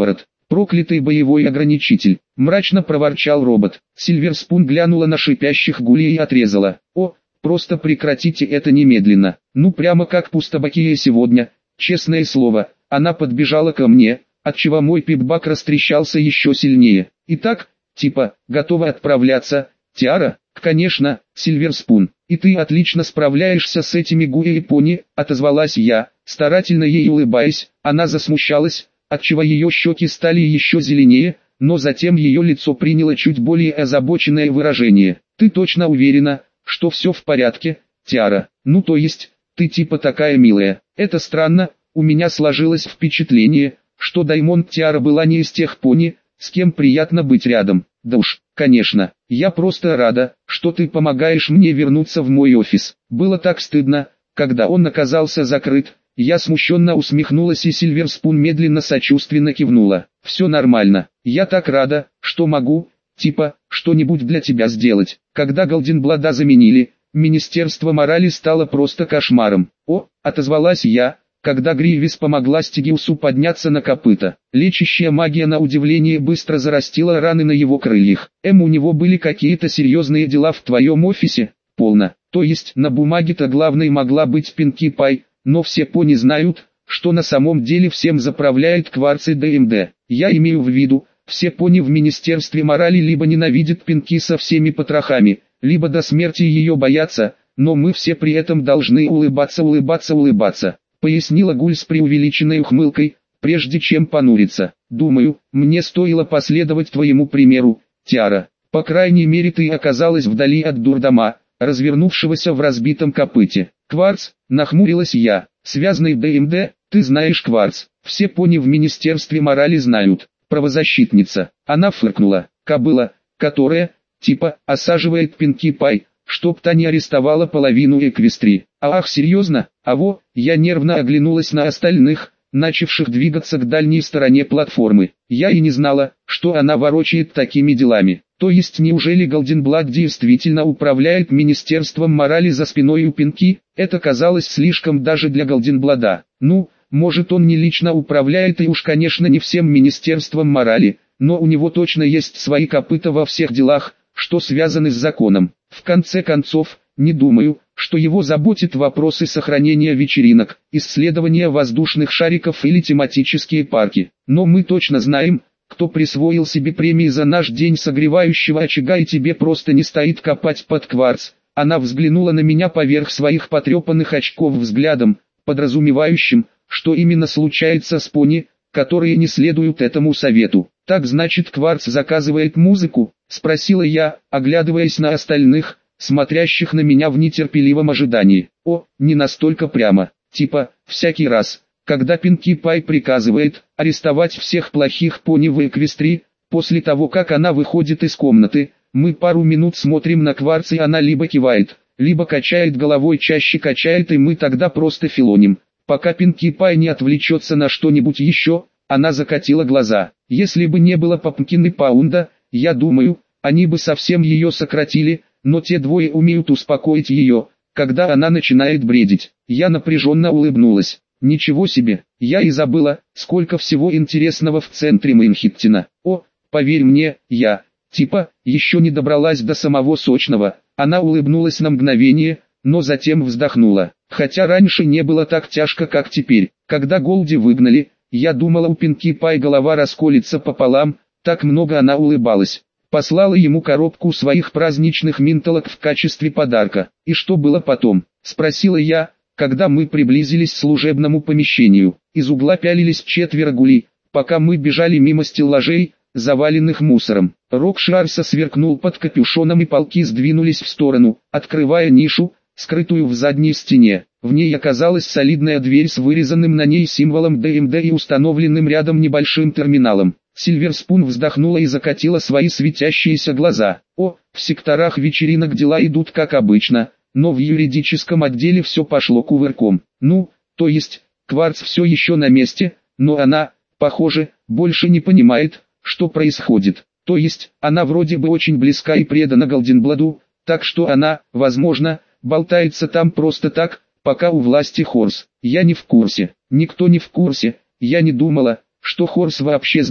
Проклятый боевой ограничитель, мрачно проворчал робот. Сильверспун глянула на шипящих гулей и отрезала. О, просто прекратите это немедленно. Ну прямо как пустобакия сегодня, честное слово. Она подбежала ко мне, отчего мой пипбак растрещался еще сильнее. Итак, типа, готова отправляться, Тиара? Конечно, Сильверспун. И ты отлично справляешься с этими гуи и пони, отозвалась я, старательно ей улыбаясь. Она засмущалась, отчего ее щеки стали еще зеленее, но затем ее лицо приняло чуть более озабоченное выражение. Ты точно уверена, что все в порядке, Тиара? Ну то есть, ты типа такая милая. Это странно, у меня сложилось впечатление, что Даймонд Тиара была не из тех пони, с кем приятно быть рядом. Да уж, конечно, я просто рада, что ты помогаешь мне вернуться в мой офис. Было так стыдно, когда он оказался закрыт. Я смущенно усмехнулась, и Сильверспун медленно сочувственно кивнула. Все нормально, я так рада, что могу, типа, что-нибудь для тебя сделать. Когда Голденблада заменили, Министерство морали стало просто кошмаром. О, отозвалась я, когда Гривис помогла Стигиусу подняться на копыта. Лечащая магия на удивление быстро зарастила раны на его крыльях. Эм, у него были какие-то серьезные дела в твоем офисе? Полно. То есть на бумаге-то главной могла быть Пинки Пай, но все пони знают, что на самом деле всем заправляет Кварц и ДМД. Я имею в виду, все пони в Министерстве морали либо ненавидят Пинки со всеми потрохами, либо до смерти ее боятся, но мы все при этом должны улыбаться, улыбаться, улыбаться. Пояснила Гуль с преувеличенной ухмылкой, прежде чем понуриться. Думаю, мне стоило последовать твоему примеру, Тиара. По крайней мере ты оказалась вдали от дурдома, развернувшегося в разбитом копыте. Кварц, нахмурилась я, связанный ДМД, ты знаешь Кварц. Все пони в Министерстве морали знают. Правозащитница. Она фыркнула. Кобыла, которая, типа, осаживает Пинки Пай, чтоб та не арестовала половину Эквестрии. Ах, серьезно? Аво, я нервно оглянулась на остальных, начавших двигаться к дальней стороне платформы. Я и не знала, что она ворочает такими делами. То есть неужели Голденблад действительно управляет Министерством морали за спиной у Пинки? Это казалось слишком даже для Голденблада. Ну, может он не лично управляет и уж конечно не всем Министерством морали, но у него точно есть свои копыта во всех делах, что связаны с законом. В конце концов, не думаю, что его заботят вопросы сохранения вечеринок, исследования воздушных шариков или тематические парки. Но мы точно знаем, кто присвоил себе премии за наш день согревающего очага, и тебе просто не стоит копать под Кварц. Она взглянула на меня поверх своих потрепанных очков взглядом, подразумевающим, что именно случается с пони, которые не следуют этому совету. Так значит, Кварц заказывает музыку? Спросила я, оглядываясь на остальных, смотрящих на меня в нетерпеливом ожидании. О, не настолько прямо. Типа, всякий раз, когда Пинки Пай приказывает арестовать всех плохих пони в Эквестрии, после того как она выходит из комнаты, мы пару минут смотрим на Кварц, и она либо кивает, либо качает головой, чаще качает, и мы тогда просто филоним. Пока Пинки Пай не отвлечется на что-нибудь еще, она закатила глаза. Если бы не было Папмкин и Паунда, я думаю, они бы совсем ее сократили, но те двое умеют успокоить ее, когда она начинает бредить. Я напряженно улыбнулась. Ничего себе, я и забыла, сколько всего интересного в центре Мейнхиттена. О, поверь мне, я, типа, еще не добралась до самого сочного. Она улыбнулась на мгновение, но затем вздохнула. Хотя раньше не было так тяжко, как теперь. Когда Голди выгнали, я думала, у Пинки Пай голова расколется пополам, так много она улыбалась. Послала ему коробку своих праздничных минталок в качестве подарка. И что было потом? Спросила я, когда мы приблизились к служебному помещению. Из угла пялились четверо гулей, пока мы бежали мимо стеллажей, заваленных мусором. Рог Шарса сверкнул под капюшоном, и полки сдвинулись в сторону, открывая нишу, скрытую в задней стене. В ней оказалась солидная дверь с вырезанным на ней символом ДМД и установленным рядом небольшим терминалом. Сильверспун вздохнула и закатила свои светящиеся глаза. О, в секторах вечеринок дела идут как обычно, но в юридическом отделе все пошло кувырком. Ну, то есть, Кварц все еще на месте, но она, похоже, больше не понимает, что происходит. То есть, она вроде бы очень близка и предана Голденбладу, так что она, возможно, болтается там просто так, пока у власти Хорс. Я не в курсе, никто не в курсе, я не думала, что Хорс вообще знал,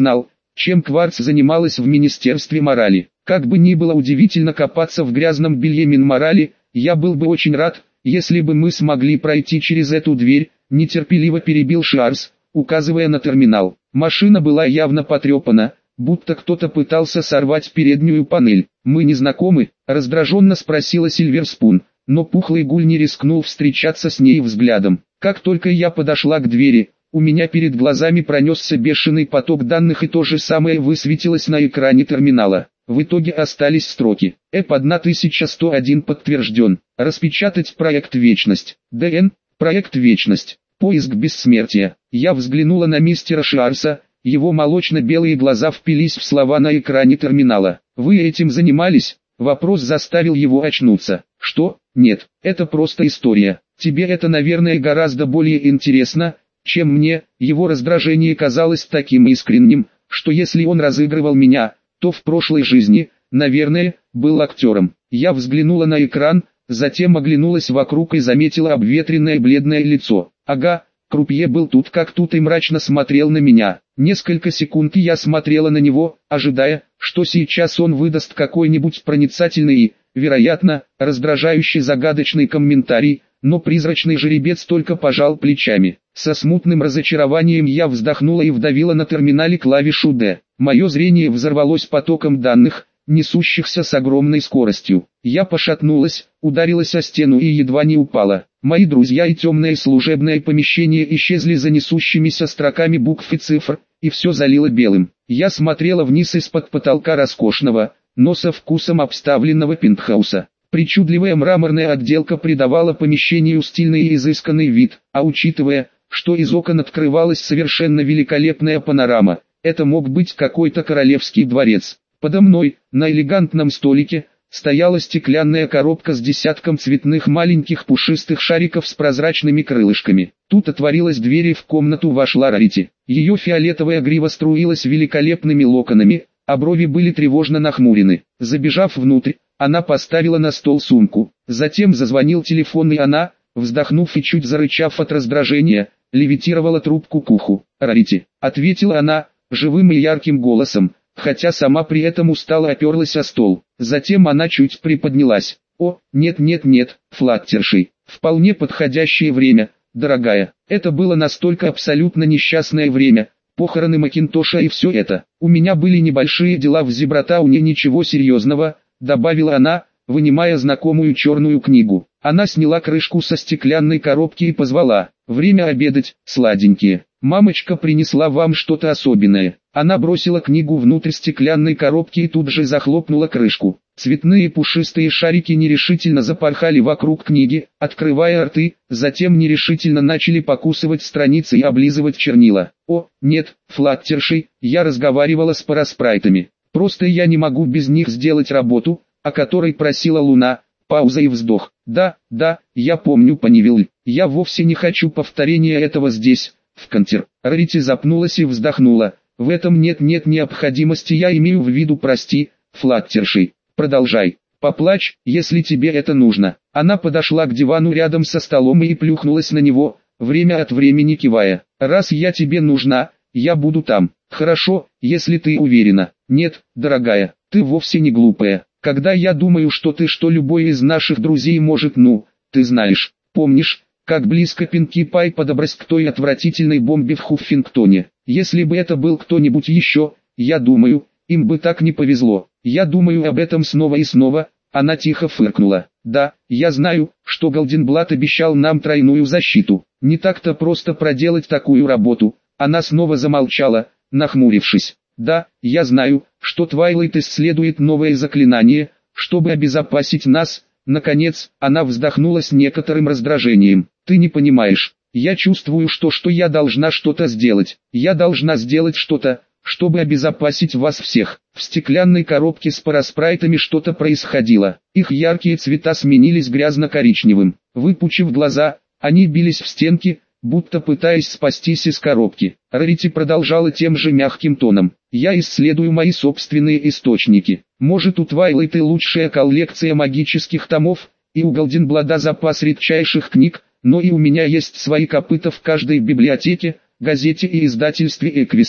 чем Кварц занималась в Министерстве морали. Как бы ни было удивительно копаться в грязном белье Минморали, я был бы очень рад, если бы мы смогли пройти через эту дверь, нетерпеливо перебил Шиарс, указывая на терминал. Машина была явно потрепана, будто кто-то пытался сорвать переднюю панель. «Мы не знакомы?» – раздраженно спросила Сильверспун, но пухлый гуль не рискнул встречаться с ней взглядом. Как только я подошла к двери, у меня перед глазами пронесся бешеный поток данных, и то же самое высветилось на экране терминала. В итоге остались строки. Эп тысяча сто один подтвержден. Распечатать проект «Вечность». ДН, проект «Вечность». Поиск бессмертия. Я взглянула на мистера Шиарса, его молочно-белые глаза впились в слова на экране терминала. «Вы этим занимались?» Вопрос заставил его очнуться. «Что? Нет, это просто история. Тебе это, наверное, гораздо более интересно, чем мне». Его раздражение казалось таким искренним, что если он разыгрывал меня, то в прошлой жизни, наверное, был актером. Я взглянула на экран, затем оглянулась вокруг и заметила обветренное бледное лицо. Ага, крупье был тут как тут и мрачно смотрел на меня. Несколько секунд я смотрела на него, ожидая, что сейчас он выдаст какой-нибудь проницательный и, вероятно, раздражающий загадочный комментарий, но призрачный жеребец только пожал плечами. Со смутным разочарованием я вздохнула и вдавила на терминале клавишу «Д». Мое зрение взорвалось потоком данных, несущихся с огромной скоростью. Я пошатнулась, ударилась о стену и едва не упала. Мои друзья и темное служебное помещение исчезли за несущимися строками букв и цифр, и все залило белым. Я смотрела вниз из-под потолка роскошного, но со вкусом обставленного пентхауса. Причудливая мраморная отделка придавала помещению стильный и изысканный вид, а учитывая, что из окон открывалась совершенно великолепная панорама, это мог быть какой-то королевский дворец. Подо мной, на элегантном столике, стояла стеклянная коробка с десятком цветных маленьких пушистых шариков с прозрачными крылышками. Тут отворилась дверь и в комнату вошла Рарити. Ее фиолетовая грива струилась великолепными локонами, а брови были тревожно нахмурены. Забежав внутрь, она поставила на стол сумку. Затем зазвонил телефон, и она, вздохнув и чуть зарычав от раздражения, левитировала трубку к уху. «Рарити», — ответила она, живым и ярким голосом, хотя сама при этом устало оперлась о стол. Затем она чуть приподнялась. «О, нет-нет-нет, Флаттерши, вполне подходящее время, дорогая». Это было настолько абсолютно несчастное время, похороны Макинтоша и все это. «У меня были небольшие дела в Зебратауне, ничего серьезного», — добавила она, вынимая знакомую черную книгу. Она сняла крышку со стеклянной коробки и позвала: «Время обедать, сладенькие. Мамочка принесла вам что-то особенное». Она бросила книгу внутрь стеклянной коробки и тут же захлопнула крышку. Цветные пушистые шарики нерешительно запорхали вокруг книги, открывая рты, затем нерешительно начали покусывать страницы и облизывать чернила. «О, нет, Флаттерши, я разговаривала с параспрайтами. Просто я не могу без них сделать работу, о которой просила Луна». Пауза и вздох. «Да, да, я помню, Панивиль. Я вовсе не хочу повторения этого здесь, в Контер». Рарити запнулась и вздохнула. «В этом нет-нет необходимости, я имею в виду, прости, Флаттерши. Продолжай. Поплачь, если тебе это нужно». Она подошла к дивану рядом со столом и плюхнулась на него, время от времени кивая. «Раз я тебе нужна, я буду там. Хорошо, если ты уверена». «Нет, дорогая, ты вовсе не глупая. Когда я думаю, что ты, что любой из наших друзей может, ну, ты знаешь, помнишь, как близко Пинки Пай подобралась к той отвратительной бомбе в Хуффингтоне? Если бы это был кто-нибудь еще, я думаю, им бы так не повезло. Я думаю об этом снова и снова». Она тихо фыркнула. «Да, я знаю, что Голденблат обещал нам тройную защиту. Не так-то просто проделать такую работу». Она снова замолчала, нахмурившись. «Да, я знаю, что Твайлайт исследует новое заклинание, чтобы обезопасить нас». Наконец, она вздохнула с некоторым раздражением. «Ты не понимаешь. Я чувствую, что что я должна что-то сделать. Я должна сделать что-то, чтобы обезопасить вас всех». В стеклянной коробке с параспрайтами что-то происходило. Их яркие цвета сменились грязно-коричневым. Выпучив глаза, они бились в стенки, будто пытаясь спастись из коробки. Рарити продолжала тем же мягким тоном. «Я исследую мои собственные источники. Может, у Твайлайта лучшая коллекция магических томов, и у Голденблада запас редчайших книг, но и у меня есть свои копыта в каждой библиотеке, газете и издательстве Эквестри.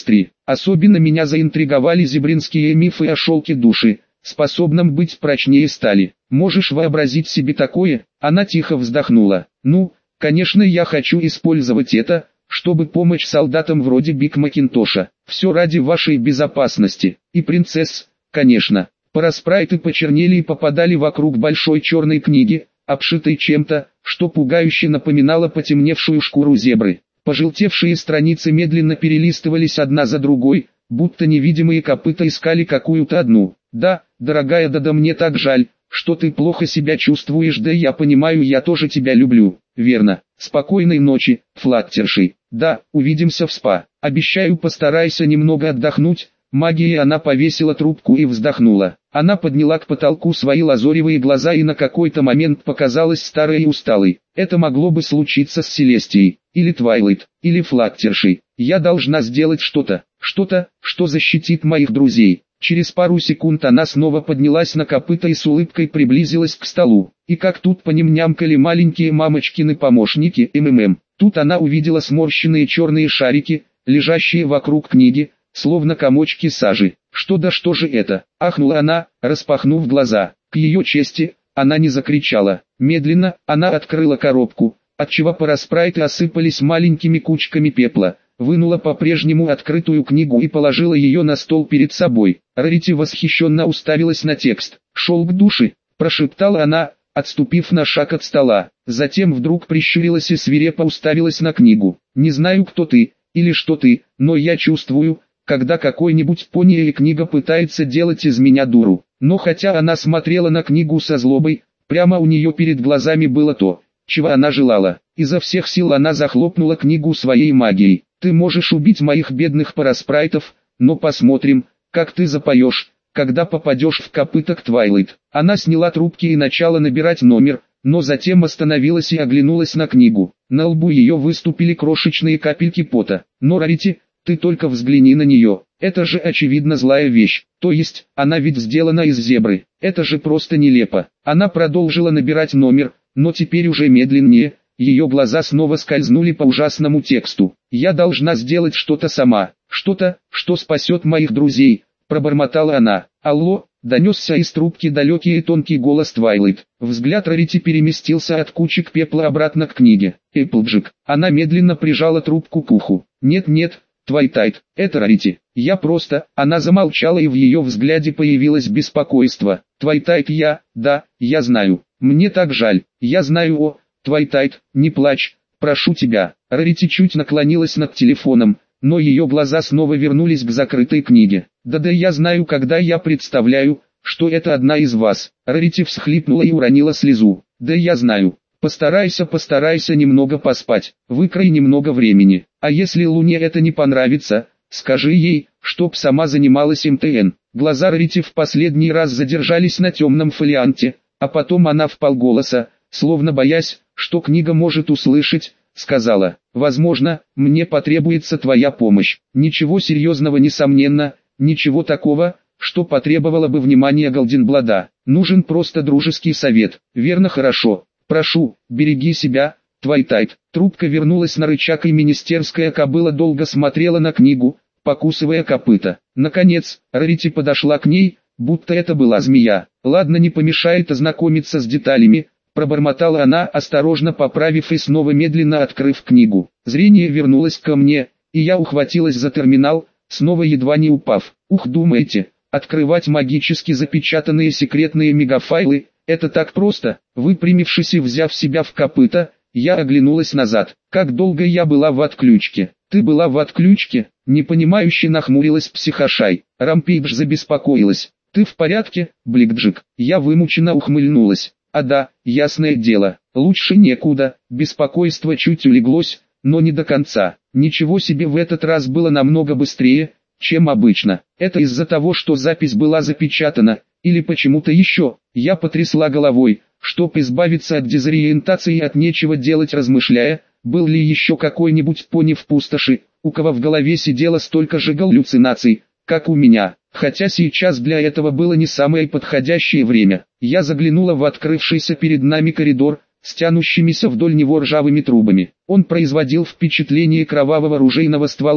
Особенно меня заинтриговали зебринские мифы о шелке души, способном быть прочнее стали. Можешь вообразить себе такое? Она тихо вздохнула. Ну, конечно, я хочу использовать это, чтобы помочь солдатам вроде Биг Макинтоша. Все ради вашей безопасности. И принцесс, конечно. Параспрайты почернели и попадали вокруг большой черной книги, обшитой чем-то, что пугающе напоминало потемневшую шкуру зебры. Пожелтевшие страницы медленно перелистывались одна за другой, будто невидимые копыта искали какую-то одну. «Да, дорогая, да-да, мне так жаль, что ты плохо себя чувствуешь, да я понимаю, я тоже тебя люблю, верно. Спокойной ночи, Флаттерши. Да, увидимся в спа. Обещаю, постарайся немного отдохнуть». Магией она повесила трубку и вздохнула. Она подняла к потолку свои лазоревые глаза и на какой-то момент показалась старой и усталой. Это могло бы случиться с Селестией, или Твайлайт, или Флаттершей. Я должна сделать что-то, что-то, что защитит моих друзей. Через пару секунд она снова поднялась на копыта и с улыбкой приблизилась к столу. И как тут по ним нямкали маленькие мамочкины помощники МММ. Тут она увидела сморщенные черные шарики, лежащие вокруг книги, словно комочки сажи. «Что да что же это?» – ахнула она, распахнув глаза. К ее чести, она не закричала. Медленно, она открыла коробку, отчего параспрайты осыпались маленькими кучками пепла, вынула по-прежнему открытую книгу и положила ее на стол перед собой. Рарити восхищенно уставилась на текст. «Шелк души», – прошептала она, отступив на шаг от стола. Затем вдруг прищурилась и свирепо уставилась на книгу. «Не знаю, кто ты, или что ты, но я чувствую, когда какой-нибудь пони или книга пытается делать из меня дуру». Но хотя она смотрела на книгу со злобой, прямо у нее перед глазами было то, чего она желала. Изо всех сил она захлопнула книгу своей магией. «Ты можешь убить моих бедных параспрайтов, но посмотрим, как ты запоешь, когда попадешь в копыта к Твайлайт». Она сняла трубки и начала набирать номер, но затем остановилась и оглянулась на книгу. На лбу ее выступили крошечные капельки пота. «Но, Рарити, ты только взгляни на нее, это же очевидно злая вещь, то есть, она ведь сделана из зебры, это же просто нелепо». Она продолжила набирать номер, но теперь уже медленнее, ее глаза снова скользнули по ужасному тексту. «Я должна сделать что-то сама, что-то, что спасет моих друзей», пробормотала она. «Алло», донесся из трубки далекий и тонкий голос Твайлайт. Взгляд Рарити переместился от кучек пепла обратно к книге. «Эпплджек». Она медленно прижала трубку к уху. «Нет-нет, Твайтайт, это Рарити. Я просто...» Она замолчала и в ее взгляде появилось беспокойство. «Твайтайт, я... да, я знаю. Мне так жаль. Я знаю, о... Твайтайт, не плачь, прошу тебя». Рарити чуть наклонилась над телефоном, но ее глаза снова вернулись к закрытой книге. «Да-да, я знаю, когда я представляю, что это одна из вас». Рарити всхлипнула и уронила слезу. «Да я знаю. Постарайся, постарайся немного поспать, выкрой немного времени. А если Луне это не понравится, скажи ей, чтоб сама занималась эм тэ эн». Глаза Рарити в последний раз задержались на темном фолианте, а потом она вполголоса, словно боясь, что книга может услышать, сказала: «Возможно, мне потребуется твоя помощь». Ничего серьезного, несомненно, ничего такого, что потребовало бы внимания Голденблада. Нужен просто дружеский совет. «Верно, хорошо. Прошу, береги себя, Твайтайт». Трубка вернулась на рычаг, и министерская кобыла долго смотрела на книгу, покусывая копыта. Наконец, Рарити подошла к ней, будто это была змея. «Ладно, не помешает ознакомиться с деталями», пробормотала она, осторожно поправив и снова медленно открыв книгу. Зрение вернулось ко мне, и я ухватилась за терминал, снова едва не упав. «Ух, думаете, открывать магически запечатанные секретные мегафайлы — это так просто?» Выпрямившись и взяв себя в копыта, я оглянулась назад. «Как долго я была в отключке?» «Ты была в отключке?» Непонимающе нахмурилась психошай. Рампейдж забеспокоилась. «Ты в порядке, Бликджик?» Я вымученно ухмыльнулась. «А да, ясное дело, лучше некуда». Беспокойство чуть улеглось, но не до конца. Ничего себе, в этот раз было намного быстрее, чем обычно. Это из-за того, что запись была запечатана, или почему-то еще? Я потрясла головой, чтоб избавиться от дезориентации и от нечего делать, размышляя, был ли еще какой-нибудь пони в пустоши, у кого в голове сидело столько же галлюцинаций, как у меня. Хотя сейчас для этого было не самое подходящее время. Я заглянула в открывшийся перед нами коридор, с тянущимися вдоль него ржавыми трубами. Он производил впечатление кровавого ружейного ствола,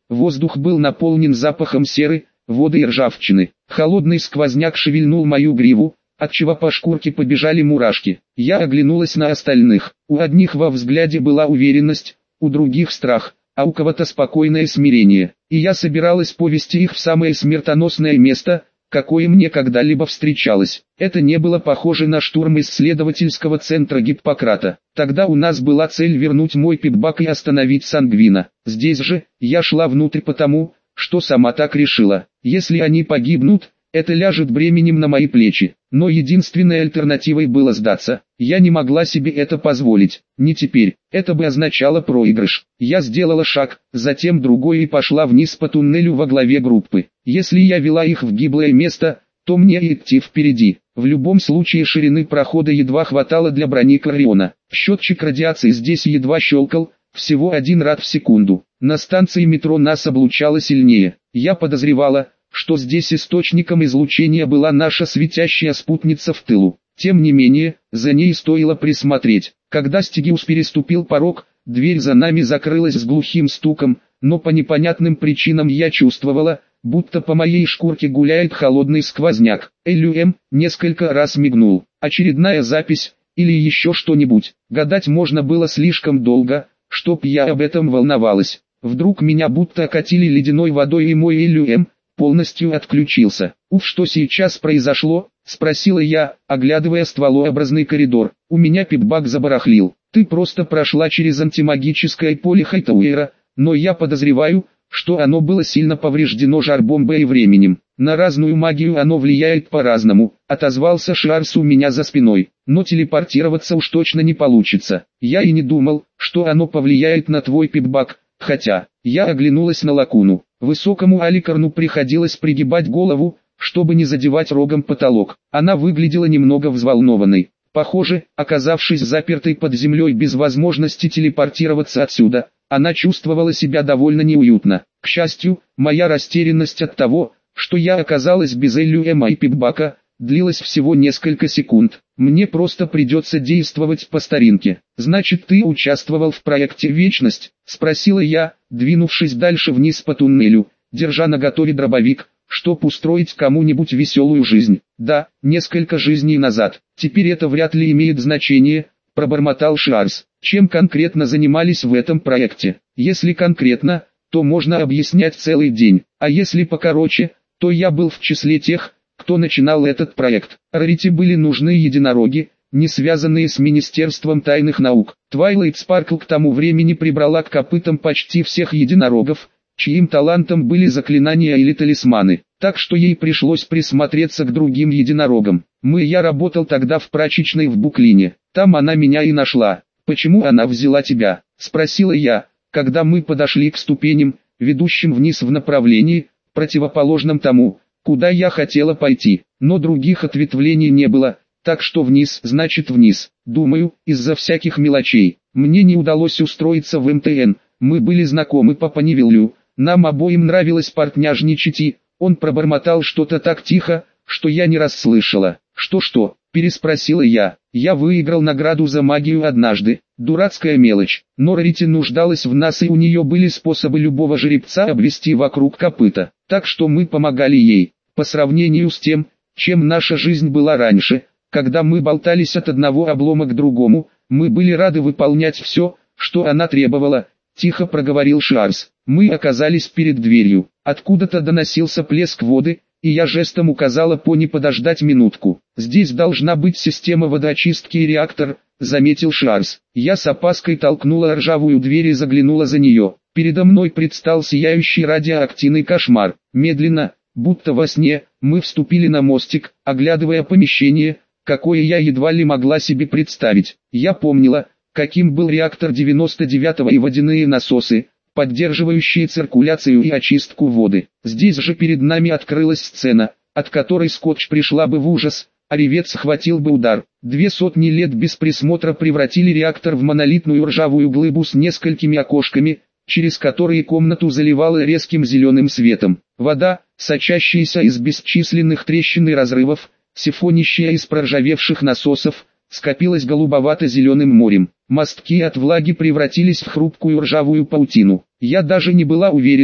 Воздух был наполнен запахом серы, воды и ржавчины. Холодный сквозняк шевельнул мою гриву, отчего по шкурке побежали мурашки. Я оглянулась на остальных. У одних во взгляде была уверенность, у других страх, а у кого-то спокойное смирение. И я собиралась повести их в самое смертоносное место, какое мне когда-либо встречалось. Это не было похоже на штурм исследовательского центра Гиппократа. Тогда у нас была цель вернуть мой пипбак и остановить Сангвина. Здесь же, я шла внутрь потому, что сама так решила. Если они погибнут, это ляжет бременем на мои плечи. Но единственной альтернативой было сдаться. Я не могла себе это позволить. Не теперь. Это бы означало проигрыш. Я сделала шаг, затем другой и пошла вниз по туннелю во главе группы. Если я вела их в гиблое место, то мне идти впереди. В любом случае ширины прохода едва хватало для брони Кориона. Счетчик радиации здесь едва щелкал, всего один рад в секунду. На станции метро нас облучало сильнее. Я подозревала, что здесь источником излучения была наша светящая спутница в тылу. Тем не менее, за ней стоило присмотреть. Когда Стигиус переступил порог, дверь за нами закрылась с глухим стуком, но по непонятным причинам я чувствовала, будто по моей шкурке гуляет холодный сквозняк. Элюэм несколько раз мигнул. Очередная запись, или еще что-нибудь. Гадать можно было слишком долго, чтоб я об этом волновалась. Вдруг меня будто окатили ледяной водой и мой Элюэм полностью отключился. «Уф, что сейчас произошло?» — спросила я, оглядывая стволообразный коридор. «У меня пипбак забарахлил. Ты просто прошла через антимагическое поле Хайтауэра, но я подозреваю, что оно было сильно повреждено жар-бомбой и временем. На разную магию оно влияет по-разному», — отозвался Шиарс у меня за спиной. «Но телепортироваться уж точно не получится. Я и не думал, что оно повлияет на твой пипбак, хотя...» Я оглянулась на Лакуну. Высокому Аликарну приходилось пригибать голову, чтобы не задевать рогом потолок. Она выглядела немного взволнованной. Похоже, оказавшись запертой под землей без возможности телепортироваться отсюда, она чувствовала себя довольно неуютно. К счастью, моя растерянность от того, что я оказалась без Элюэма и пипбака, длилась всего несколько секунд. «Мне просто придется действовать по старинке». «Значит, ты участвовал в проекте «Вечность»?» — спросила я, двинувшись дальше вниз по туннелю, держа наготове дробовик, чтоб устроить кому-нибудь веселую жизнь. «Да, несколько жизней назад. Теперь это вряд ли имеет значение», — пробормотал Шиарс. «Чем конкретно занимались в этом проекте? Если конкретно, то можно объяснять целый день, а если покороче, то я был в числе тех, кто начинал этот проект. Рарити были нужны единороги, не связанные с Министерством тайных наук. Твайлайт Спаркл к тому времени прибрала к копытам почти всех единорогов, чьим талантом были заклинания или талисманы, так что ей пришлось присмотреться к другим единорогам. Мы я работал тогда в прачечной в Буклине, там она меня и нашла. «Почему она взяла тебя?» — спросила я, когда мы подошли к ступеням, ведущим вниз в направлении, противоположном тому, куда я хотела пойти, но других ответвлений не было, так что вниз значит вниз. Думаю, из-за всяких мелочей. Мне не удалось устроиться в эм тэ эн, мы были знакомы по Панивиллю, нам обоим нравилось партняжничать и... Он пробормотал что-то так тихо, что я не расслышала. «Что-что?» — переспросила я. «Я выиграл награду за магию однажды, дурацкая мелочь, но Рарити нуждалась в нас и у нее были способы любого жеребца обвести вокруг копыта, так что мы помогали ей. По сравнению с тем, чем наша жизнь была раньше, когда мы болтались от одного облома к другому, мы были рады выполнять все, что она требовала», — тихо проговорил Шиарс. Мы оказались перед дверью, откуда-то доносился плеск воды, и я жестом указала Пони подождать минутку. «Здесь должна быть система водоочистки и реактор», — заметил Шиарс. Я с опаской толкнула ржавую дверь и заглянула за нее. Передо мной предстал сияющий радиоактивный кошмар. Медленно, будто во сне, мы вступили на мостик, оглядывая помещение, какое я едва ли могла себе представить. Я помнила, каким был реактор девяносто девятого и водяные насосы, поддерживающие циркуляцию и очистку воды. Здесь же перед нами открылась сцена, от которой Скотч пришла бы в ужас, а ревец схватил бы удар. Две сотни лет без присмотра превратили реактор в монолитную ржавую глыбу с несколькими окошками, через которые комнату заливало резким зеленым светом. Вода, сочащаяся из бесчисленных трещин и разрывов, сифонящая из проржавевших насосов, скопилась голубовато-зеленым морем. Мостки от влаги превратились в хрупкую ржавую паутину. Я даже не была уверена,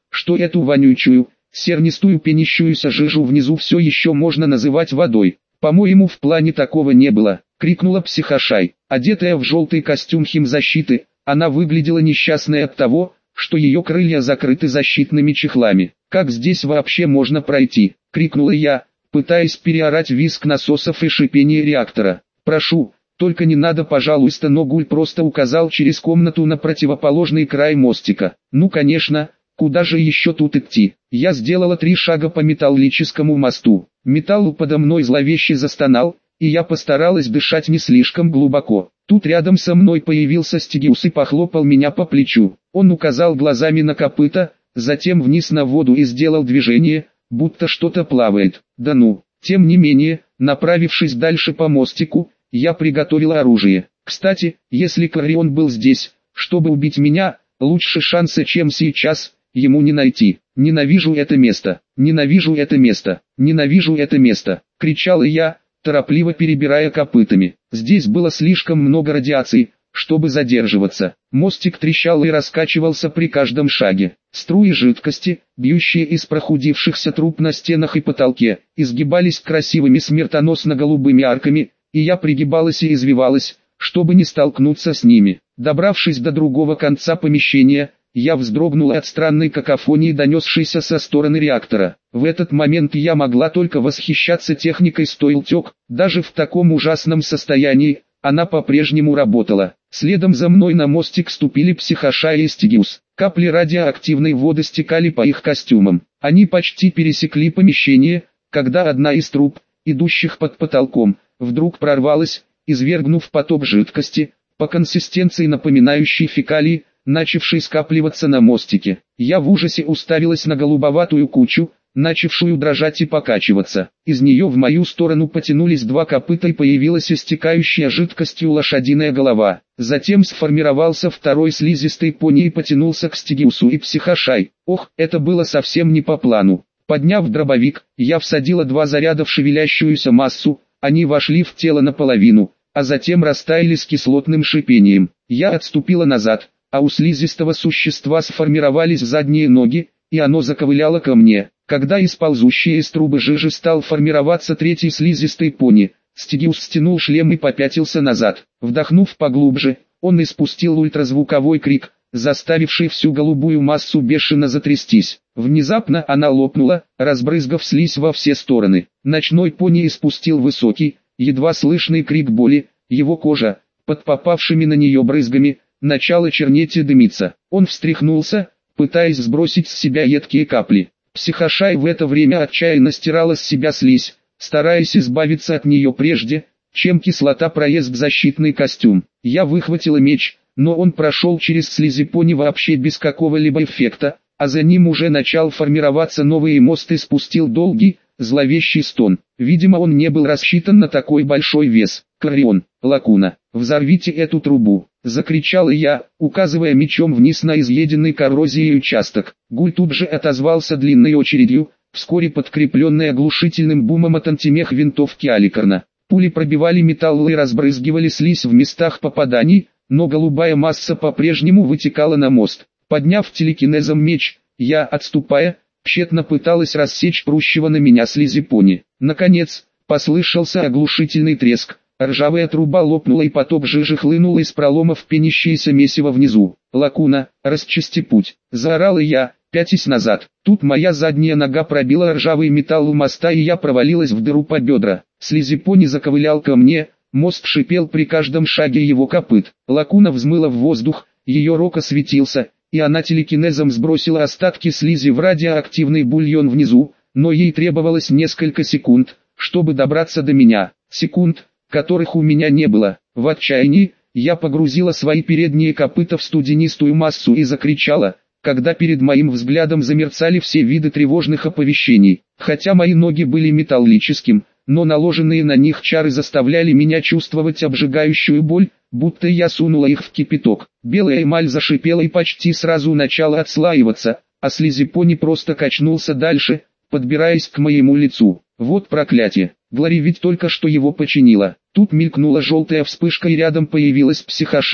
что эту вонючую, сернистую пенящуюся жижу внизу все еще можно называть водой. «По-моему, в плане такого не было», — крикнула психошай. Одетая в желтый костюм химзащиты, она выглядела несчастной от того, что ее крылья закрыты защитными чехлами. «Как здесь вообще можно пройти?» — крикнула я, пытаясь переорать визг насосов и шипение реактора. «Прошу, только не надо, пожалуйста», но Гуль просто указал через комнату на противоположный край мостика. «Ну конечно, куда же еще тут идти?» Я сделала три шага по металлическому мосту. Металл подо мной зловеще застонал, и я постаралась дышать не слишком глубоко. Тут рядом со мной появился Стигиус и похлопал меня по плечу. Он указал глазами на копыта, затем вниз на воду и сделал движение, будто что-то плавает. Да ну, тем не менее, направившись дальше по мостику, я приготовила оружие. Кстати, если Кларион был здесь, чтобы убить меня, лучше шанса, чем сейчас, ему не найти. «Ненавижу это место! Ненавижу это место! Ненавижу это место!» — кричала я, торопливо перебирая копытами. Здесь было слишком много радиации, чтобы задерживаться. Мостик трещал и раскачивался при каждом шаге. Струи жидкости, бьющие из прохудившихся труб на стенах и потолке, изгибались красивыми смертоносно-голубыми арками, и я пригибалась и извивалась, чтобы не столкнуться с ними. Добравшись до другого конца помещения, я вздрогнула от странной какофонии, донесшейся со стороны реактора. В этот момент я могла только восхищаться техникой Стоилтек. Даже в таком ужасном состоянии она по-прежнему работала. Следом за мной на мостик ступили психошай и Стигиус. Капли радиоактивной воды стекали по их костюмам. Они почти пересекли помещение, когда одна из труб, идущих под потолком, вдруг прорвалась, извергнув поток жидкости, по консистенции напоминающей фекалии, начавший скапливаться на мостике. Я в ужасе уставилась на голубоватую кучу, начавшую дрожать и покачиваться. Из нее в мою сторону потянулись два копыта и появилась истекающая жидкостью лошадиная голова. Затем сформировался второй слизистый пони и потянулся к Стигиусу и психошай. Ох, это было совсем не по плану. Подняв дробовик, я всадила два заряда в шевелящуюся массу, они вошли в тело наполовину, а затем растаяли с кислотным шипением. Я отступила назад, а у слизистого существа сформировались задние ноги, и оно заковыляло ко мне. Когда из ползущей из трубы жижи стал формироваться третий слизистый пони, Стигиус стянул шлем и попятился назад. Вдохнув поглубже, он испустил ультразвуковой крик, заставивший всю голубую массу бешено затрястись. Внезапно она лопнула, разбрызгав слизь во все стороны. Ночной пони испустил высокий, едва слышный крик боли, его кожа, под попавшими на нее брызгами, начало чернеть и дымиться. Он встряхнулся, пытаясь сбросить с себя едкие капли. Психошай в это время отчаянно стирала с себя слизь, стараясь избавиться от нее прежде, чем кислота проест защитный костюм. Я выхватила меч, но он прошел через слизипони вообще без какого-либо эффекта, а за ним уже начал формироваться новый мост и спустил долгий, зловещий стон. Видимо, он не был рассчитан на такой большой вес. «Кларион, Лакуна, взорвите эту трубу!» — закричал я, указывая мечом вниз на изъеденный коррозией участок. Гуль тут же отозвался длинной очередью, вскоре подкрепленной оглушительным бумом от антимех винтовки Аликарна. Пули пробивали металл и разбрызгивали слизь в местах попаданий, но голубая масса по-прежнему вытекала на мост. Подняв телекинезом меч, я, отступая, тщетно пыталась рассечь прущего на меня слизипони. Наконец, послышался оглушительный треск. Ржавая труба лопнула и поток жижи хлынул из пролома в пенящееся месиво внизу. «Лакуна, расчисти путь!» — заорала я, пятясь назад. Тут моя задняя нога пробила ржавый металл у моста, и я провалилась в дыру по бедра. Слизипони заковылял ко мне, мост шипел при каждом шаге его копыт. Лакуна взмыла в воздух, ее рог осветился, и она телекинезом сбросила остатки слизи в радиоактивный бульон внизу, но ей требовалось несколько секунд, чтобы добраться до меня. Секунд, которых у меня не было. В отчаянии, я погрузила свои передние копыта в студенистую массу и закричала, когда перед моим взглядом замерцали все виды тревожных оповещений. Хотя мои ноги были металлическим, но наложенные на них чары заставляли меня чувствовать обжигающую боль, будто я сунула их в кипяток. Белая эмаль зашипела и почти сразу начала отслаиваться, а слизипони просто качнулся дальше, подбираясь к моему лицу. Вот проклятие. Глори ведь только что его починила. Тут мелькнула желтая вспышка и рядом появилась психошай,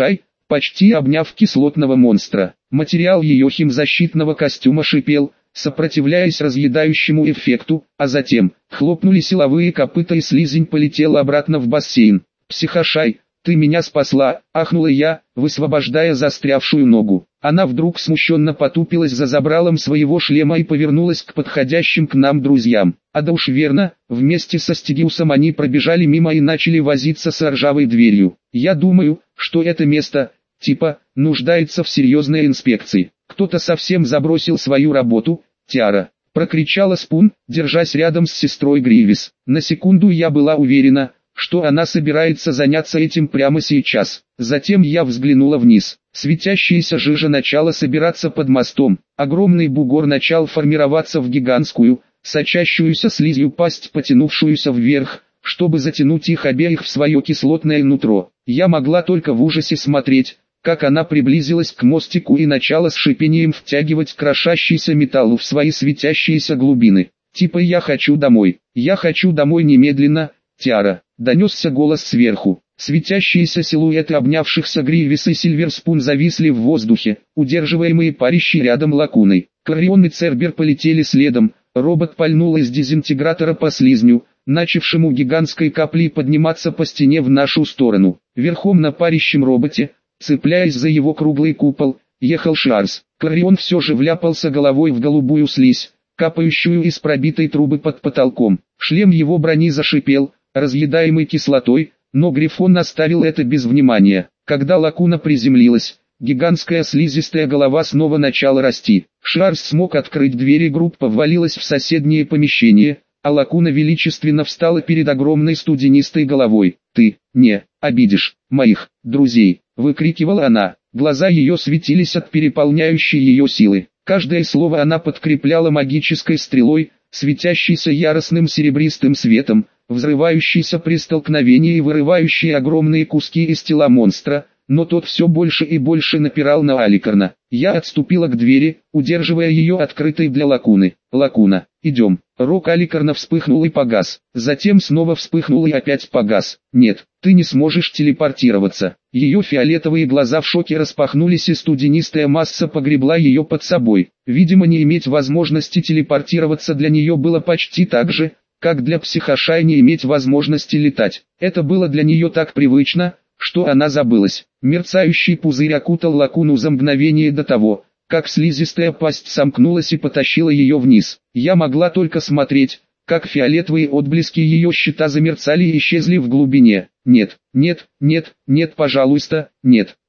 почти обняв кислотного монстра. Материал ее химзащитного костюма шипел, сопротивляясь разъедающему эффекту, а затем, хлопнули силовые копыта и слизень полетела обратно в бассейн. «Психошай, ты меня спасла!» – ахнула я, высвобождая застрявшую ногу. Она вдруг смущенно потупилась за забралом своего шлема и повернулась к подходящим к нам друзьям. А да уж верно, вместе со Стигиусом они пробежали мимо и начали возиться с ржавой дверью. «Я думаю, что это место, типа, нуждается в серьезной инспекции. Кто-то совсем забросил свою работу, Тиара», – прокричала Спун, держась рядом с сестрой Гривис. На секунду я была уверена, что она собирается заняться этим прямо сейчас. Затем я взглянула вниз. Светящаяся жижа начала собираться под мостом. Огромный бугор начал формироваться в гигантскую, сочащуюся слизью пасть, потянувшуюся вверх, чтобы затянуть их обеих в свое кислотное нутро. Я могла только в ужасе смотреть, как она приблизилась к мостику и начала с шипением втягивать крошащийся металл в свои светящиеся глубины. «Типа я хочу домой, я хочу домой немедленно, Тиара», — донесся голос сверху. Светящиеся силуэты обнявшихся Гривис и Сильверспун зависли в воздухе, удерживаемые парящей рядом лакуной. Корион и Цербер полетели следом, робот пальнул из дезинтегратора по слизню, начавшему гигантской каплей подниматься по стене в нашу сторону. Верхом на парящем роботе, цепляясь за его круглый купол, ехал Шарс. Корион все же вляпался головой в голубую слизь, капающую из пробитой трубы под потолком. Шлем его брони зашипел, разъедаемый кислотой, но Грифон оставил это без внимания. Когда лакуна приземлилась, гигантская слизистая голова снова начала расти. Шарс смог открыть дверь и группа ввалилась в соседнее помещение, а лакуна величественно встала перед огромной студенистой головой. «Ты не обидишь моих друзей!» — выкрикивала она. Глаза ее светились от переполняющей ее силы. Каждое слово она подкрепляла магической стрелой, светящейся яростным серебристым светом, взрывающейся при столкновении и вырывающей огромные куски из тела монстра, но тот все больше и больше напирал на Аликарна. Я отступила к двери, удерживая ее открытой для лакуны. «Лакуна, идем». Рог Аликарна вспыхнул и погас, затем снова вспыхнул и опять погас. «Нет, ты не сможешь телепортироваться». Ее фиолетовые глаза в шоке распахнулись и студенистая масса погребла ее под собой. Видимо, не иметь возможности телепортироваться для нее было почти так же, как для психошай не иметь возможности летать. Это было для нее так привычно, что она забылась. Мерцающий пузырь окутал лакуну за мгновение до того, как слизистая пасть сомкнулась и потащила ее вниз. Я могла только смотреть, как фиолетовые отблески ее щита замерцали и исчезли в глубине. «Нет, нет, нет, нет, пожалуйста, нет».